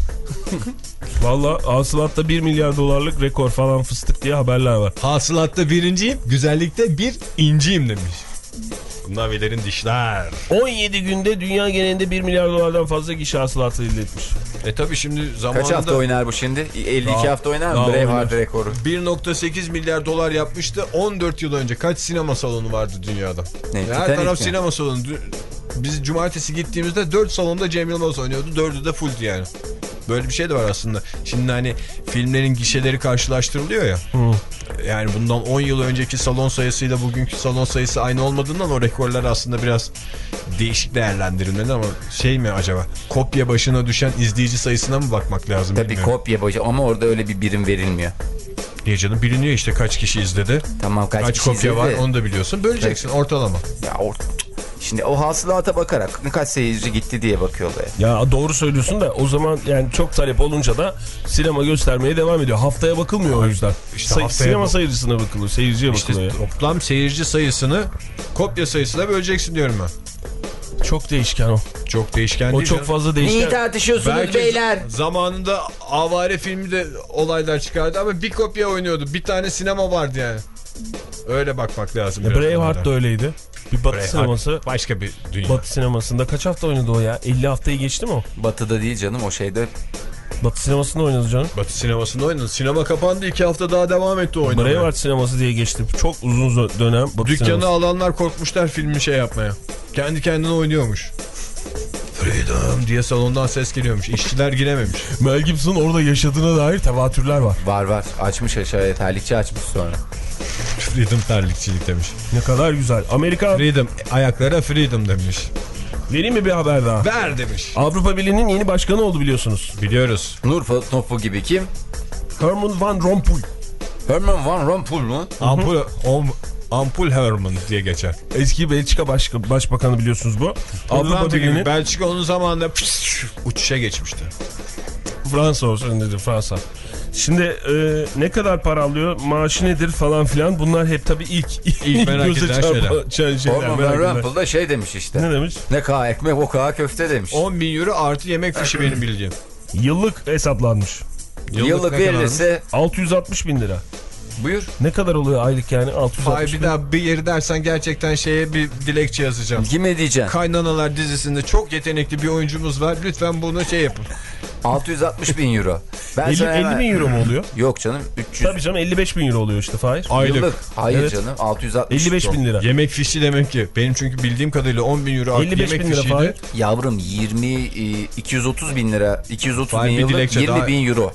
Valla hasılatta bir milyar dolarlık rekor falan fıstık diye haberler var. Hasılatta birinciyim, güzellikte bir inciyim demiş. Navilerin dişler. on yedi günde dünya genelinde bir milyar dolardan fazla kişi hasılatı elde etmiş. E tabi şimdi zamanında... Kaç hafta oynar bu şimdi? elli iki Daha- hafta oynar daha mı? Braveheart oynar. rekoru. bir nokta sekiz milyar dolar yapmıştı. on dört yıl önce kaç sinema salonu vardı dünyada? Ne, Her Titanic taraf mi? sinema salonu. Biz cumartesi gittiğimizde dört salonda Cem Yılmaz oynuyordu. dördü de fulldü yani. Böyle bir şey de var aslında. Şimdi hani filmlerin gişeleri karşılaştırılıyor ya. Hı. Yani bundan on yıl önceki salon sayısıyla bugünkü salon sayısı aynı olmadığından o rekorlar aslında biraz değişik değerlendirilmeli ama şey mi acaba? Kopya başına düşen izleyici sayısına mı bakmak lazım? Tabii bilmiyorum. kopya boyunca ama orada öyle bir birim verilmiyor. Niye canım, biliniyor işte kaç kişi izledi. Tamam kaç, Kaç kişi kopya izledi var de- onu da biliyorsun. Böleceksin ortalama. Ya or... Şimdi o hasılata bakarak kaç seyirci gitti diye bakıyorlar. Ya doğru söylüyorsun da o zaman yani çok talep olunca da sinema göstermeye devam ediyor. Haftaya bakılmıyor o yüzden. İşte Say- haftaya sinema bak- sayısına bakılıyor. Seyirciye İşte bakılıyor. ya. toplam seyirci sayısını kopya sayısıyla böleceksin diyorum ben. Çok değişken o. Çok değişken O değil çok canım. fazla Neyi değişken. tartışıyorsunuz Belki beyler? zamanında Avare filmi de olaylar çıkardı ama bir kopya oynuyordu. Bir tane sinema vardı yani. Öyle bakmak lazım. Ya biraz Braveheart onlara. da öyleydi. Bir Batı Braveheart sineması. başka bir dünya. Batı sinemasında kaç hafta oynadı o ya? elli haftayı geçti mi o? Batı'da değil canım o şeyde. Batı sinemasında oynadı canım. Batı sinemasında oynadı. Sinema kapandı, iki hafta daha devam etti o oynamaya. Braveheart sineması diye geçti. Çok uzun zo- dönem Batı Dükkanı sineması. alanlar korkmuşlar filmi şey yapmaya. Kendi kendine oynuyormuş. Freedom diye salondan ses geliyormuş. İşçiler girememiş. Mel Gibson orada yaşadığına dair tevatürler var. Var var açmış aşağıya terlikçi açmış sonra. Freedom terlikçilik demiş. Ne kadar güzel. Amerika Freedom ayaklara freedom demiş. vereyim mi bir haber daha? Ver demiş. Avrupa Birliği'nin yeni başkanı oldu biliyorsunuz. Biliyoruz. Nur topu gibi kim? Herman Van Rompuy. Herman Van Rompuy mu? Ampul, om, Ampul Herman diye geçer. Eski Belçika baş, Başbakanı biliyorsunuz bu. Avrupa Birliği'nin Belçika onun zamanında püs, uçuşa geçmişti. Fransa olsun dedi Fransa. Şimdi e, ne kadar para alıyor, maaşı nedir falan filan bunlar hep tabii ilk, İlk merak göze edilen çarpan şeyler. Herman merak Van edilen. Rompuy da şey demiş işte. Ne demiş? Ne kadar ekmek o kadar köfte demiş. on bin euro artı yemek fişi benim bildiğim. Yıllık hesaplanmış. Yıllık, Yıllık verilirse altı yüz altmış bin lira. Buyur. Ne kadar oluyor aylık yani? altı yüz altmış Hayır, bir daha bir yeri dersen gerçekten şeye bir dilekçe yazacağım. Kime diyeceksin? Kaynanalar dizisinde çok yetenekli bir oyuncumuz var. Lütfen bunu şey yapın. altı yüz altmış bin euro. Ben elli, elli bin euro mu oluyor? Yok canım. üç yüz. Tabii canım elli beş bin euro oluyor işte Fahir. Aylık. Yıllık. Hayır Evet. canım. altı yüz altmış. elli beş bin lira. Yemek fişi demek ki. Benim çünkü bildiğim kadarıyla on bin euro elli beş yemek bin lira fişiydi. Fahir. Yavrum yirmi iki yüz otuz bin lira. iki yüz otuz Fahir, bin bir yıllık dilekçe yirmi daha- bin euro.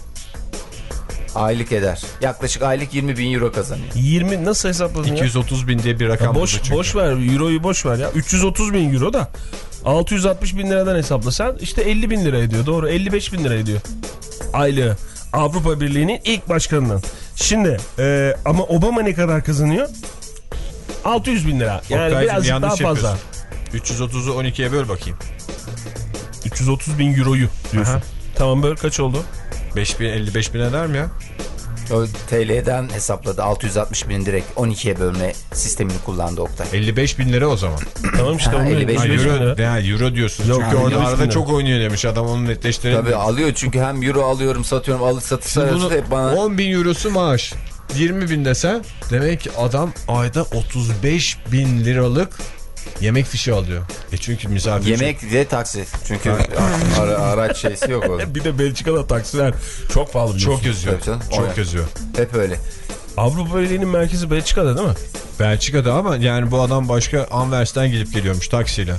Aylık eder. Yaklaşık aylık yirmi bin euro kazanıyor. yirmi nasıl hesapladın ya? iki yüz otuz bin diye bir rakam Ya boş, buldu çünkü. boş ver, euroyu boş ver ya. üç yüz otuz bin euro da altı yüz altmış bin liradan hesaplasan işte elli bin lira ediyor. Doğru, elli beş bin lira ediyor aylığı. Avrupa Birliği'nin ilk başkanından. Şimdi e, ama Obama ne kadar kazanıyor? altı yüz bin lira. Yani Oktay'cığım, birazcık yanlış daha fazla. yapıyorsun. üç yüz otuzu on ikiye böl bakayım. üç yüz otuz bin euroyu diyorsun. Aha. Tamam, böyle kaç oldu? beş bin elli beş bin eder mi ya? O T L'den hesapladı. altı yüz altmış bin direkt on ikiye bölme sistemini kullandı Oktay. elli beş bin lira o zaman. Tamam işte. Ha, onu elli beş Ha, bin bin euro, lira. yani euro diyorsun. Yok, çünkü elli orada beş bin arada lira. çok oynuyor demiş adam, onu netleştirelim. Tabii alıyor çünkü hem euro alıyorum satıyorum alır satış Şimdi arası bunu hep bana. on bin eurosu maaş. yirmi bin desen demek ki adam ayda otuz beş bin liralık yemek fişi alıyor. E çünkü misafir Yemek ve taksi. Çünkü ara, araç şeysi yok orada. Bir de Belçika'da taksiler çok pahalı. çok, biliyorsun. çok yazıyor. Tabii canım, Çok oraya. yazıyor. Hep öyle. Avrupa Birliği'nin merkezi Belçika'da değil mi? Belçika'da ama yani bu adam başka Anvers'ten gidip geliyormuş taksiyle.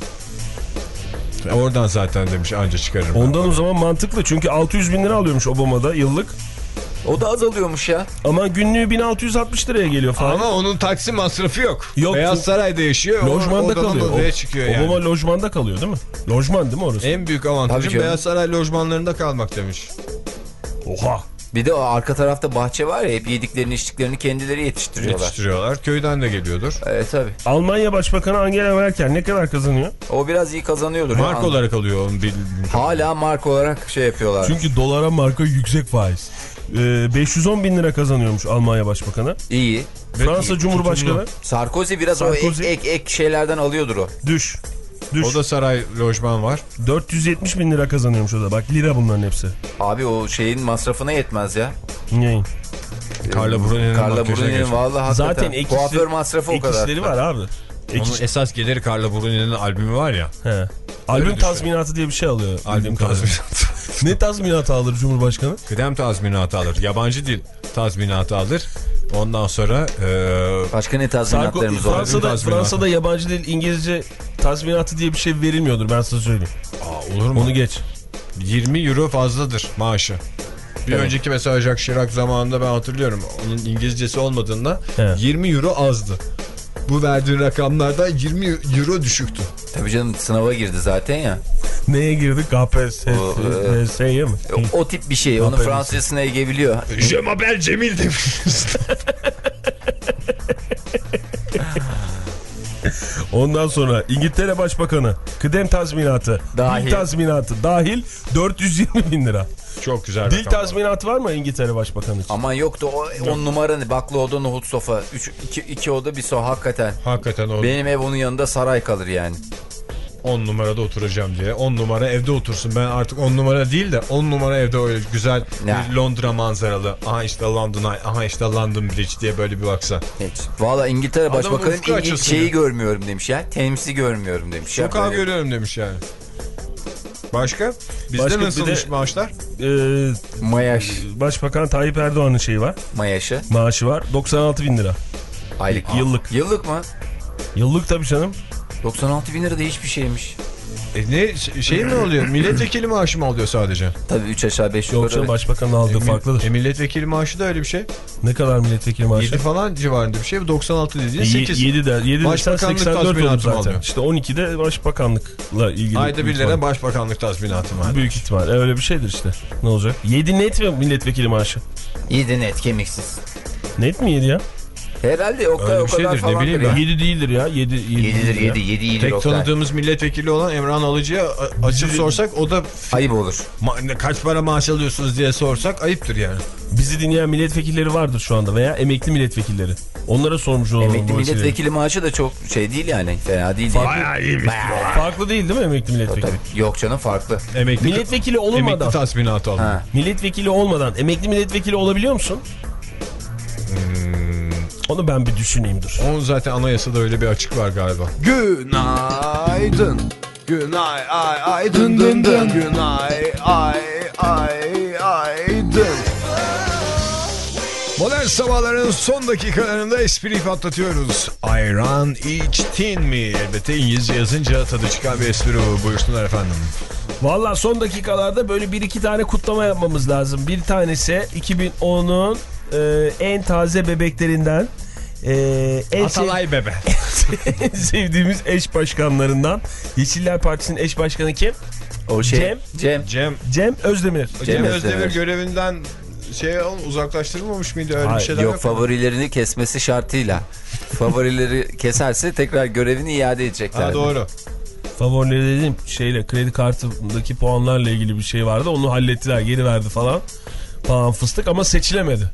E oradan zaten demiş anca çıkarırım. Ondan o zaman mantıklı çünkü altı yüz bin lira alıyormuş Obama'da yıllık. O da azalıyormuş ya. Ama günlüğü bin altı yüz altmış liraya geliyor falan. Ama onun taksi masrafı yok. Yok. Beyaz Saray'da yaşıyor. Lojmanda odadan kalıyor. odaya O, çıkıyor yani. Obama lojmanda kalıyor değil mi? Lojman değil mi orası? En büyük Tabii avantajı canım. Beyaz Saray lojmanlarında kalmak demiş. Oha. Bir de o arka tarafta bahçe var ya, hep yediklerini içtiklerini kendileri yetiştiriyorlar. Yetiştiriyorlar. Köyden de geliyordur. Evet tabii. Almanya Başbakanı Angela Merkel ne kadar kazanıyor? O biraz iyi kazanıyordur. Mark ya. olarak alıyor onun bir... Hala mark olarak şey yapıyorlar. Çünkü dolara marka yüksek faiz. Ee, beş yüz on bin lira kazanıyormuş Almanya Başbakanı. İyi. Fransa iyi, Cumhurbaşkanı tutumlu. Sarkozy biraz Sarkozy. o ek, ek, ek şeylerden alıyordur o. düş. Düş. O da saray lojman var. dört yüz yetmiş bin lira kazanıyormuş o da. Bak lira bunların hepsi. Abi o şeyin masrafına yetmez ya. Neyin? Carla Bruni'nin Carla makyajına Bruni'nin geçiyor. vallahi Zaten hakikaten. ek Kuaför işleri- masrafı o Ek kadar. işleri var abi. Ek Onun iş- esas geliri Carla Bruni'nin albümü var ya. He. Albüm düşün. tazminatı diye bir şey alıyor. Albüm bildiğim kadarıyla. tazminatı. Ne tazminatı alır Cumhurbaşkanı? Kıdem tazminatı alır. Yabancı dil tazminatı alır. Ondan sonra... E, Başka ne Sarko, tazminatlarımız var? Fransa'da, Tazminatı. Fransa'da yabancı dil İngilizce tazminatı diye bir şey verilmiyordur, ben size söyleyeyim. aa, olur mu? Onu geç. yirmi euro fazladır maaşı. Bir Evet. önceki mesela Jacques Chirac zamanında ben hatırlıyorum. Onun İngilizcesi olmadığında Evet. yirmi euro azdı. Bu verdiğin rakamlardan yirmi euro düşüktü. Tabii canım, sınava girdi zaten ya. Neye girdik? K P S S'ye mi? O, o tip bir şey. Onu Aferin. Fransızcasına Ege biliyor. Je m'appelle Cemil demişiz. Ondan sonra İngiltere Başbakanı kıdem tazminatı, Dahil. dil tazminatı dahil dört yüz yirmi bin lira. Çok güzel Dil rakam. tazminatı var mı İngiltere Başbakanı için? Aman yoktu o on numara ne? Baklı oda, nohut sofa. Üç, iki, iki oda bir sofa hakikaten. Hakikaten o Benim ev onun yanında saray kalır yani. on numarada oturacağım diye. on numara evde otursun. Ben artık on numara değil de on numara evde öyle güzel Ya. bir Londra manzaralı. Aha işte London Eye, aha işte London Bridge diye böyle bir baksa. Hiç. Valla İngiltere Adamın Başbakanı ufku İngi- açılsın şeyi ya. görmüyorum demiş ya. Temsi görmüyorum demiş ya. Sokağı Böyle- görüyorum demiş yani. Başka? Bizde Başka bir nasılmış de- maaşlar? Ee, Mayaş. Başbakan Tayyip Erdoğan'ın şeyi var. Mayaşı. Maaşı var. doksan altı bin lira. Aylık. Yıllık. Yıllık mı? Yıllık tabii canım. doksan altı bin lira da hiçbir şeymiş. E ne şey mi oluyor? Milletvekili maaşı mı alıyor sadece? Tabii üç aşağı beş Yok yukarı. canım, başbakanın aldığı E, mi- farklıdır. E, milletvekili maaşı da öyle bir şey. Ne kadar milletvekili maaşı? yedi falan civarında bir şey. Bu doksan altı dediğin sekiz. yedi de yedi de Başbakanlık seksen dört oldu tazminatı mı zaten. alıyor? İşte on ikide başbakanlıkla ilgili. Ayda bir büyük lira ihtimal. başbakanlık tazminatı var. Büyük ihtimal. Öyle bir şeydir işte. Ne olacak? yedi net mi milletvekili maaşı? Yedi net kemiksiz. Net mi yedi ya? Herhalde o, Öyle o bir kadar şeydir, ne falan. bileyim ya. ben. yedi değildir ya. yedi, yedi Yedidir yedi. Yedi iyidir Tek Oktay. tanıdığımız milletvekili olan Emrah Alıcı'ya a- açıp sorsak o da Ayıp olur. ma- ne- kaç para maaş alıyorsunuz diye sorsak ayıptır yani. Bizi dinleyen milletvekilleri vardır şu anda veya emekli milletvekilleri. Onlara sormuş olalım. Emekli milletvekili maaşı da çok şey değil yani. Fena değil. Bayağı iyiymiş. Farklı değil değil mi emekli milletvekili? Tabii. Yok canım farklı. Emekli, milletvekili olmadan. Emekli tazminatı alın. Milletvekili olmadan emekli milletvekili olabiliyor musun? Hmm. Onu ben bir düşüneyim dur. Onun zaten anayasada öyle bir açık var galiba. Günaydın. Günay ay ay dın dın dın. Günay ay ay ay dın. Modern sabahların son dakikalarında espriyi patlatıyoruz. Ayran içtin mi? Elbette İngilizce yazınca tadı çıkan bir espri bu. Buyursunlar efendim. Valla son dakikalarda böyle bir iki tane kutlama yapmamız lazım. Bir tanesi iki bin onun e, en taze bebeklerinden. Ee, en Atalay bebe. en sevdiğimiz eş başkanlarından. Yeşiller Partisi'nin eş başkanı kim? O şey. Cem. Cem. Cem. Cem Özdemir. Cem, Cem Özdemir, Özdemir görevinden şey uzaklaştırılmamış mıydı? Öyle Hayır, bir şeyler Yok, yok favorilerini kesmesi şartıyla. Favorileri keserse tekrar görevini iade edecekler. Ha, doğru. Favorileri dediğim şeyle, kredi kartındaki puanlarla ilgili bir şey vardı. Onu hallettiler, geri verdi falan. Falan fıstık ama seçilemedi.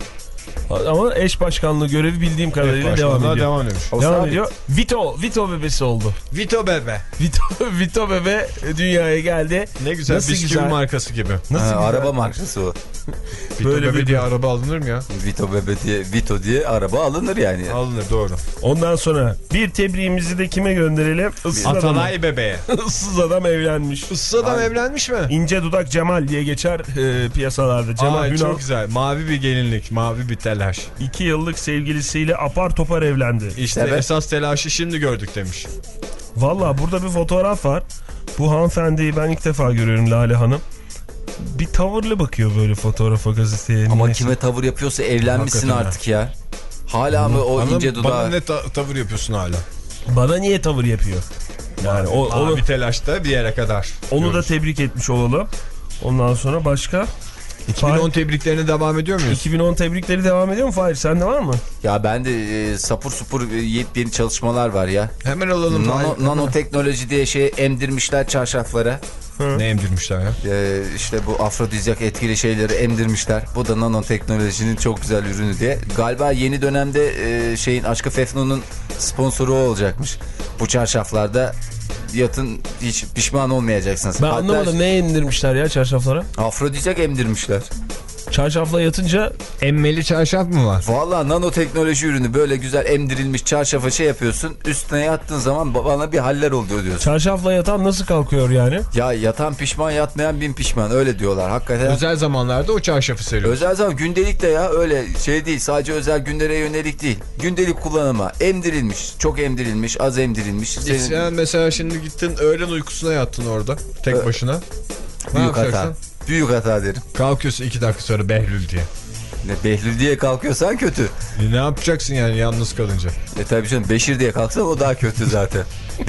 Ama eş başkanlığı görevi bildiğim kadarıyla devam ediyor. Devam ediyor. Devam ediyor. Vito, Vito bebesi oldu. Vito bebe. Vito, Vito bebe dünyaya geldi. Ne güzel, Nasıl bisküvi güzel? markası gibi. Nasıl Nasıl ha, araba markası o. Vito Böyle bebe bir- diye araba alınır mı ya? Vito bebe diye, Vito diye araba alınır yani. Alınır, doğru. Ondan sonra bir tebriğimizi de kime gönderelim? Issız adam. Atalay bebeğe. Issız adam evlenmiş. Issız adam evlenmiş mi? İnce dudak Cemal diye geçer e, piyasalarda. Cemal Ay, Ünal çok güzel. Mavi bir gelinlik, mavi bir telaş. iki yıllık sevgilisiyle apar topar evlendi. İşte Evet. esas telaşı şimdi gördük demiş. Valla burada bir fotoğraf var. Bu hanımefendiyi ben ilk defa görüyorum, Lale Hanım. Bir tavırlı bakıyor böyle fotoğrafa, gazeteye. Ama neyse. kime tavır yapıyorsa evlenmişsin Hakikaten artık ya. Hala mı o Hanım, ince dudağı? bana ne ta- tavır yapıyorsun hala? Bana niye tavır yapıyor? Yani o, onu, Mavi telaşta bir yere kadar. onu da diyoruz. tebrik etmiş olalım. Ondan sonra başka? iki bin on tebriklerine devam ediyor muyuz? iki bin on tebrikleri devam ediyor mu Fahir? Sende var mı? Ya bende e, sapur supur e, yepyeni çalışmalar var ya. Hemen alalım. Nano, nanoteknoloji diye şey emdirmişler çarşaflara. Ne emdirmişler ya? Ee, işte bu afrodizyak etkili şeyleri emdirmişler. Bu da nanoteknolojinin çok güzel ürünü diye. Galiba yeni dönemde e, şeyin Aşkı Fefnun'un sponsoru o olacakmış. Bu çarşaflarda yatın, hiç pişman olmayacaksınız. Ben Hatta anlamadım, ne indirmişler ya çarşaflara? afrodizyak emdirmişler. Çarşafla yatınca Emmeli çarşaf mı var? Valla nanoteknoloji ürünü, böyle güzel emdirilmiş çarşafa şey yapıyorsun. Üstüne yattığın zaman bana bir haller oluyor diyorsun. çarşafla yatan nasıl kalkıyor yani? Ya yatan pişman, yatmayan bin pişman, öyle diyorlar hakikaten. Özel zamanlarda o çarşafı seriyor. Özel zaman gündelik de ya, öyle şey değil, sadece özel günlere yönelik değil. Gündelik kullanıma emdirilmiş, çok emdirilmiş, az emdirilmiş. Senin... Sen mesela şimdi gittin öğlen uykusuna yattın orada tek Ö- başına. Ne Büyük hata. yapacaksın? Büyük hata derim. Kalkıyorsun iki dakika sonra Behlül diye. Ne, Behlül diye kalkıyorsan kötü. E ne yapacaksın yani yalnız kalınca? E tabii canım, Beşir diye kalksan o daha kötü zaten.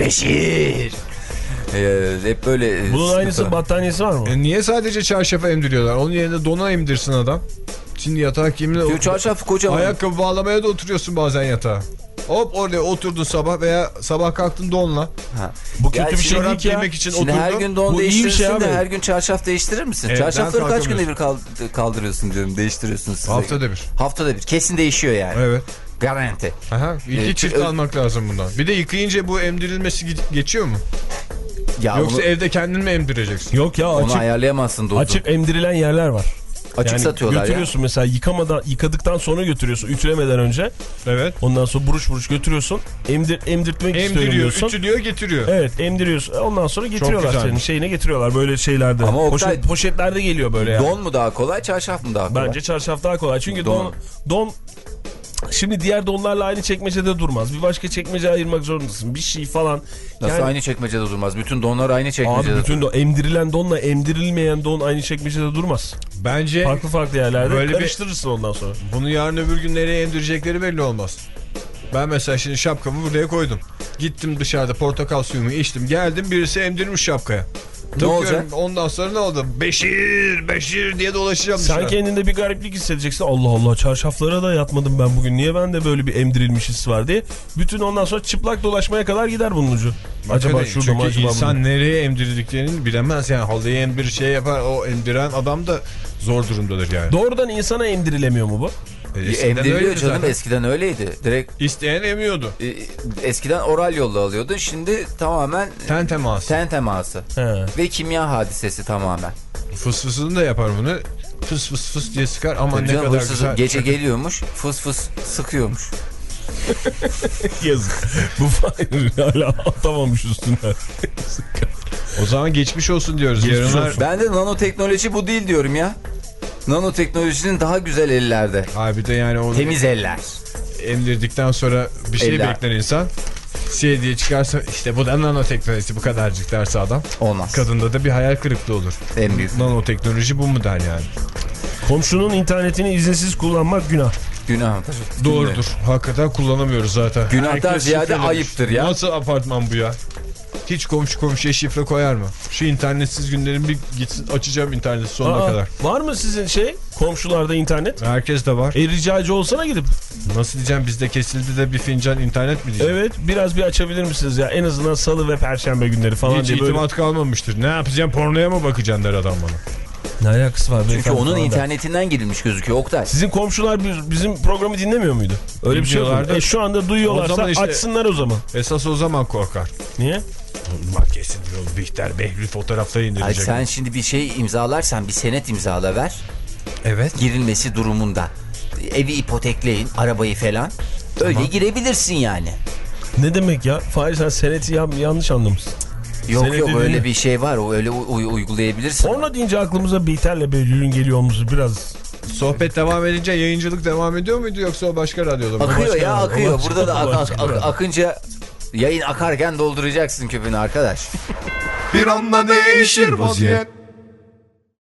Beşir! Ee, hep böyle... Bunun aynısı sıkıntı. battaniyesi var mı? E niye sadece çarşafa emdiriyorlar? Onun yerine dona emdirsin adam. Şimdi yatağa kimle... Şu çarşaf kocaman. Ayakkabı bağlamaya da oturuyorsun bazen yatağa. Hop oraya oturdun sabah veya sabah kalktın donla. Ha. Bu kötü Ya bir şey şimdi değil Çorap ki ya. giymek için Şimdi oturdun. her gün don Bu iyi bir şey değiştirirsin de abi. her gün çarşaf değiştirir misin? Evden Çarşafları kaç günde kalkamıyorsun. bir kal- kaldırıyorsun diyorum, değiştiriyorsun size. Haftada bir. Haftada bir. Kesin değişiyor yani. Evet. Garanti. Aha, iki Ee, çift ö- almak lazım bundan. Bir de yıkayınca bu emdirilmesi ge- geçiyor mu? Ya Yoksa onu, evde kendin mi emdireceksin? Yok ya, onu açık ayarlayamazsın dozu. açık emdirilen yerler var. Açık Yani satıyorlar ya. götürüyorsun mesela, yıkamadan, yıkadıktan sonra götürüyorsun, ütülemeden önce. Evet. Ondan sonra buruş buruş götürüyorsun. Emdir, emdirtmek istiyorum Emdiriyor, diyorsun. ütülüyor, getiriyor. Evet, emdiriyorsun. Ondan sonra getiriyorlar, güzelmiş. senin şeyine getiriyorlar böyle şeylerde. Ama Oktay- Poşet, poşetlerde geliyor böyle yani. Don mu daha kolay, çarşaf mı daha kolay? Bence çarşaf daha kolay. Çünkü Don. don, don şimdi diğer donlarla aynı çekmecede durmaz. Bir başka çekmece ayırmak zorundasın. Bir şey falan. Nasıl Yani- aynı çekmecede durmaz? Bütün donlar aynı Abi çekmecede. bütün don, emdirilen donla emdirilmeyen don aynı çekmecede durmaz. Bence Farklı farklı yerlerde Böyle bir- karıştırırsın ondan sonra. bunu yarın öbür gün nereye emdirecekleri belli olmaz. Ben mesela şimdi şapkamı buraya koydum. Gittim dışarıda portakal suyumu içtim. Geldim, birisi emdirmiş şapkaya. Ne olacak? Takıyorum, ondan sonra ne oldu? Beşir, Beşir diye dolaşacağım Sen dışarı. kendinde bir gariplik hissedeceksin. Allah Allah, çarşaflara da yatmadım ben bugün. Niye bende böyle bir emdirilmiş his var diye. Bütün ondan sonra çıplak dolaşmaya kadar gider bunun ucu. Acaba Hakikaten, şurada mı, çünkü acaba insan burada? nereye emdirdiklerini bilemez yani. Halıyı emdir şey yapar, o emdiren adam da zor durumdadır yani. Doğrudan insana emdirilemiyor mu bu? Eskiden Emdiriliyor öyleydi canım zaten. eskiden öyleydi. Direkt İsteyen emiyordu. e, eskiden oral yolla alıyordu. Şimdi tamamen Ten teması. ten teması. He. Ve kimya hadisesi tamamen. Fıs fısını da yapar bunu. Fıs fıs fıs diye sıkar ama Tabii ne canım, kadar hırsız güzel. gece geliyormuş fıs fıs sıkıyormuş. Yazık. Bu Fahir hala atlamamış üstünden. O zaman geçmiş olsun diyoruz. Geçmiş Yarınlar... olsun. Ben de nanoteknoloji bu değil diyorum ya. Nanoteknolojinin daha güzel ellerde. Abi de yani onu Temiz eller. emdirdikten sonra bir şey Eller. bekler insan. Şey diye çıkarsa işte bu da nanoteknolojisi bu kadarcık derse adam. Olmaz. Kadında da bir hayal kırıklığı olur. En büyük. Nanoteknoloji bu mu der yani. Komşunun internetini izinsiz kullanmak günah. Günah. Doğrudur. Hakikaten kullanamıyoruz zaten. Günahtan Herkes ziyade şifrelemiş. ayıptır ya. Nasıl apartman bu ya? Hiç komşu komşuya şifre koyar mı? Şu internetsiz günlerin bir gitsin, açacağım interneti sonuna Aa, kadar. var mı sizin şey komşularda internet? Herkes de var. E ricacı olsana gidip. Nasıl diyeceğim, bizde kesildi de bir fincan internet mi diyeceğim? Evet, biraz bir açabilir misiniz ya? En azından salı ve perşembe günleri falan Hiç diye böyle. itimat kalmamıştır. Ne yapacağım, pornoya mı bakacaksın der adam bana. Ne alakası var? Çünkü onun internetinden girilmiş gözüküyor Oktay. Sizin komşular bir- bizim programı dinlemiyor muydu? Öyle bir şey yok mu? Dinliyorlardı. E şu anda O duyuyorlarsa zaman işte- açsınlar o zaman. Esas o zaman korkar. Niye? Bak kesin diyor, Bihter Behlül fotoğrafları Ay indirecek. sen şimdi bir şey imzalarsan bir senet imzala ver. Evet. Girilmesi durumunda. Evi ipotekleyin, arabayı falan. Öyle Tamam. girebilirsin yani. Ne demek ya? Fahir sen seneti yan- yanlış anlamışsın. Yok Senet yok dediğin- öyle bir şey var. O öyle uy- uygulayabilirsin. Porno deyince aklımıza Bihter'le Behlül'ün geliyor olması biraz. Sohbet devam edince yayıncılık devam ediyor muydu yoksa o başka radyoda mı? Akıyor başka ya radyo, akıyor. o başka- Burada da ak- o ak- başka ak- radyo. akınca yayın akarken dolduracaksın küpünü arkadaş. Bir anda değişir vaziyet.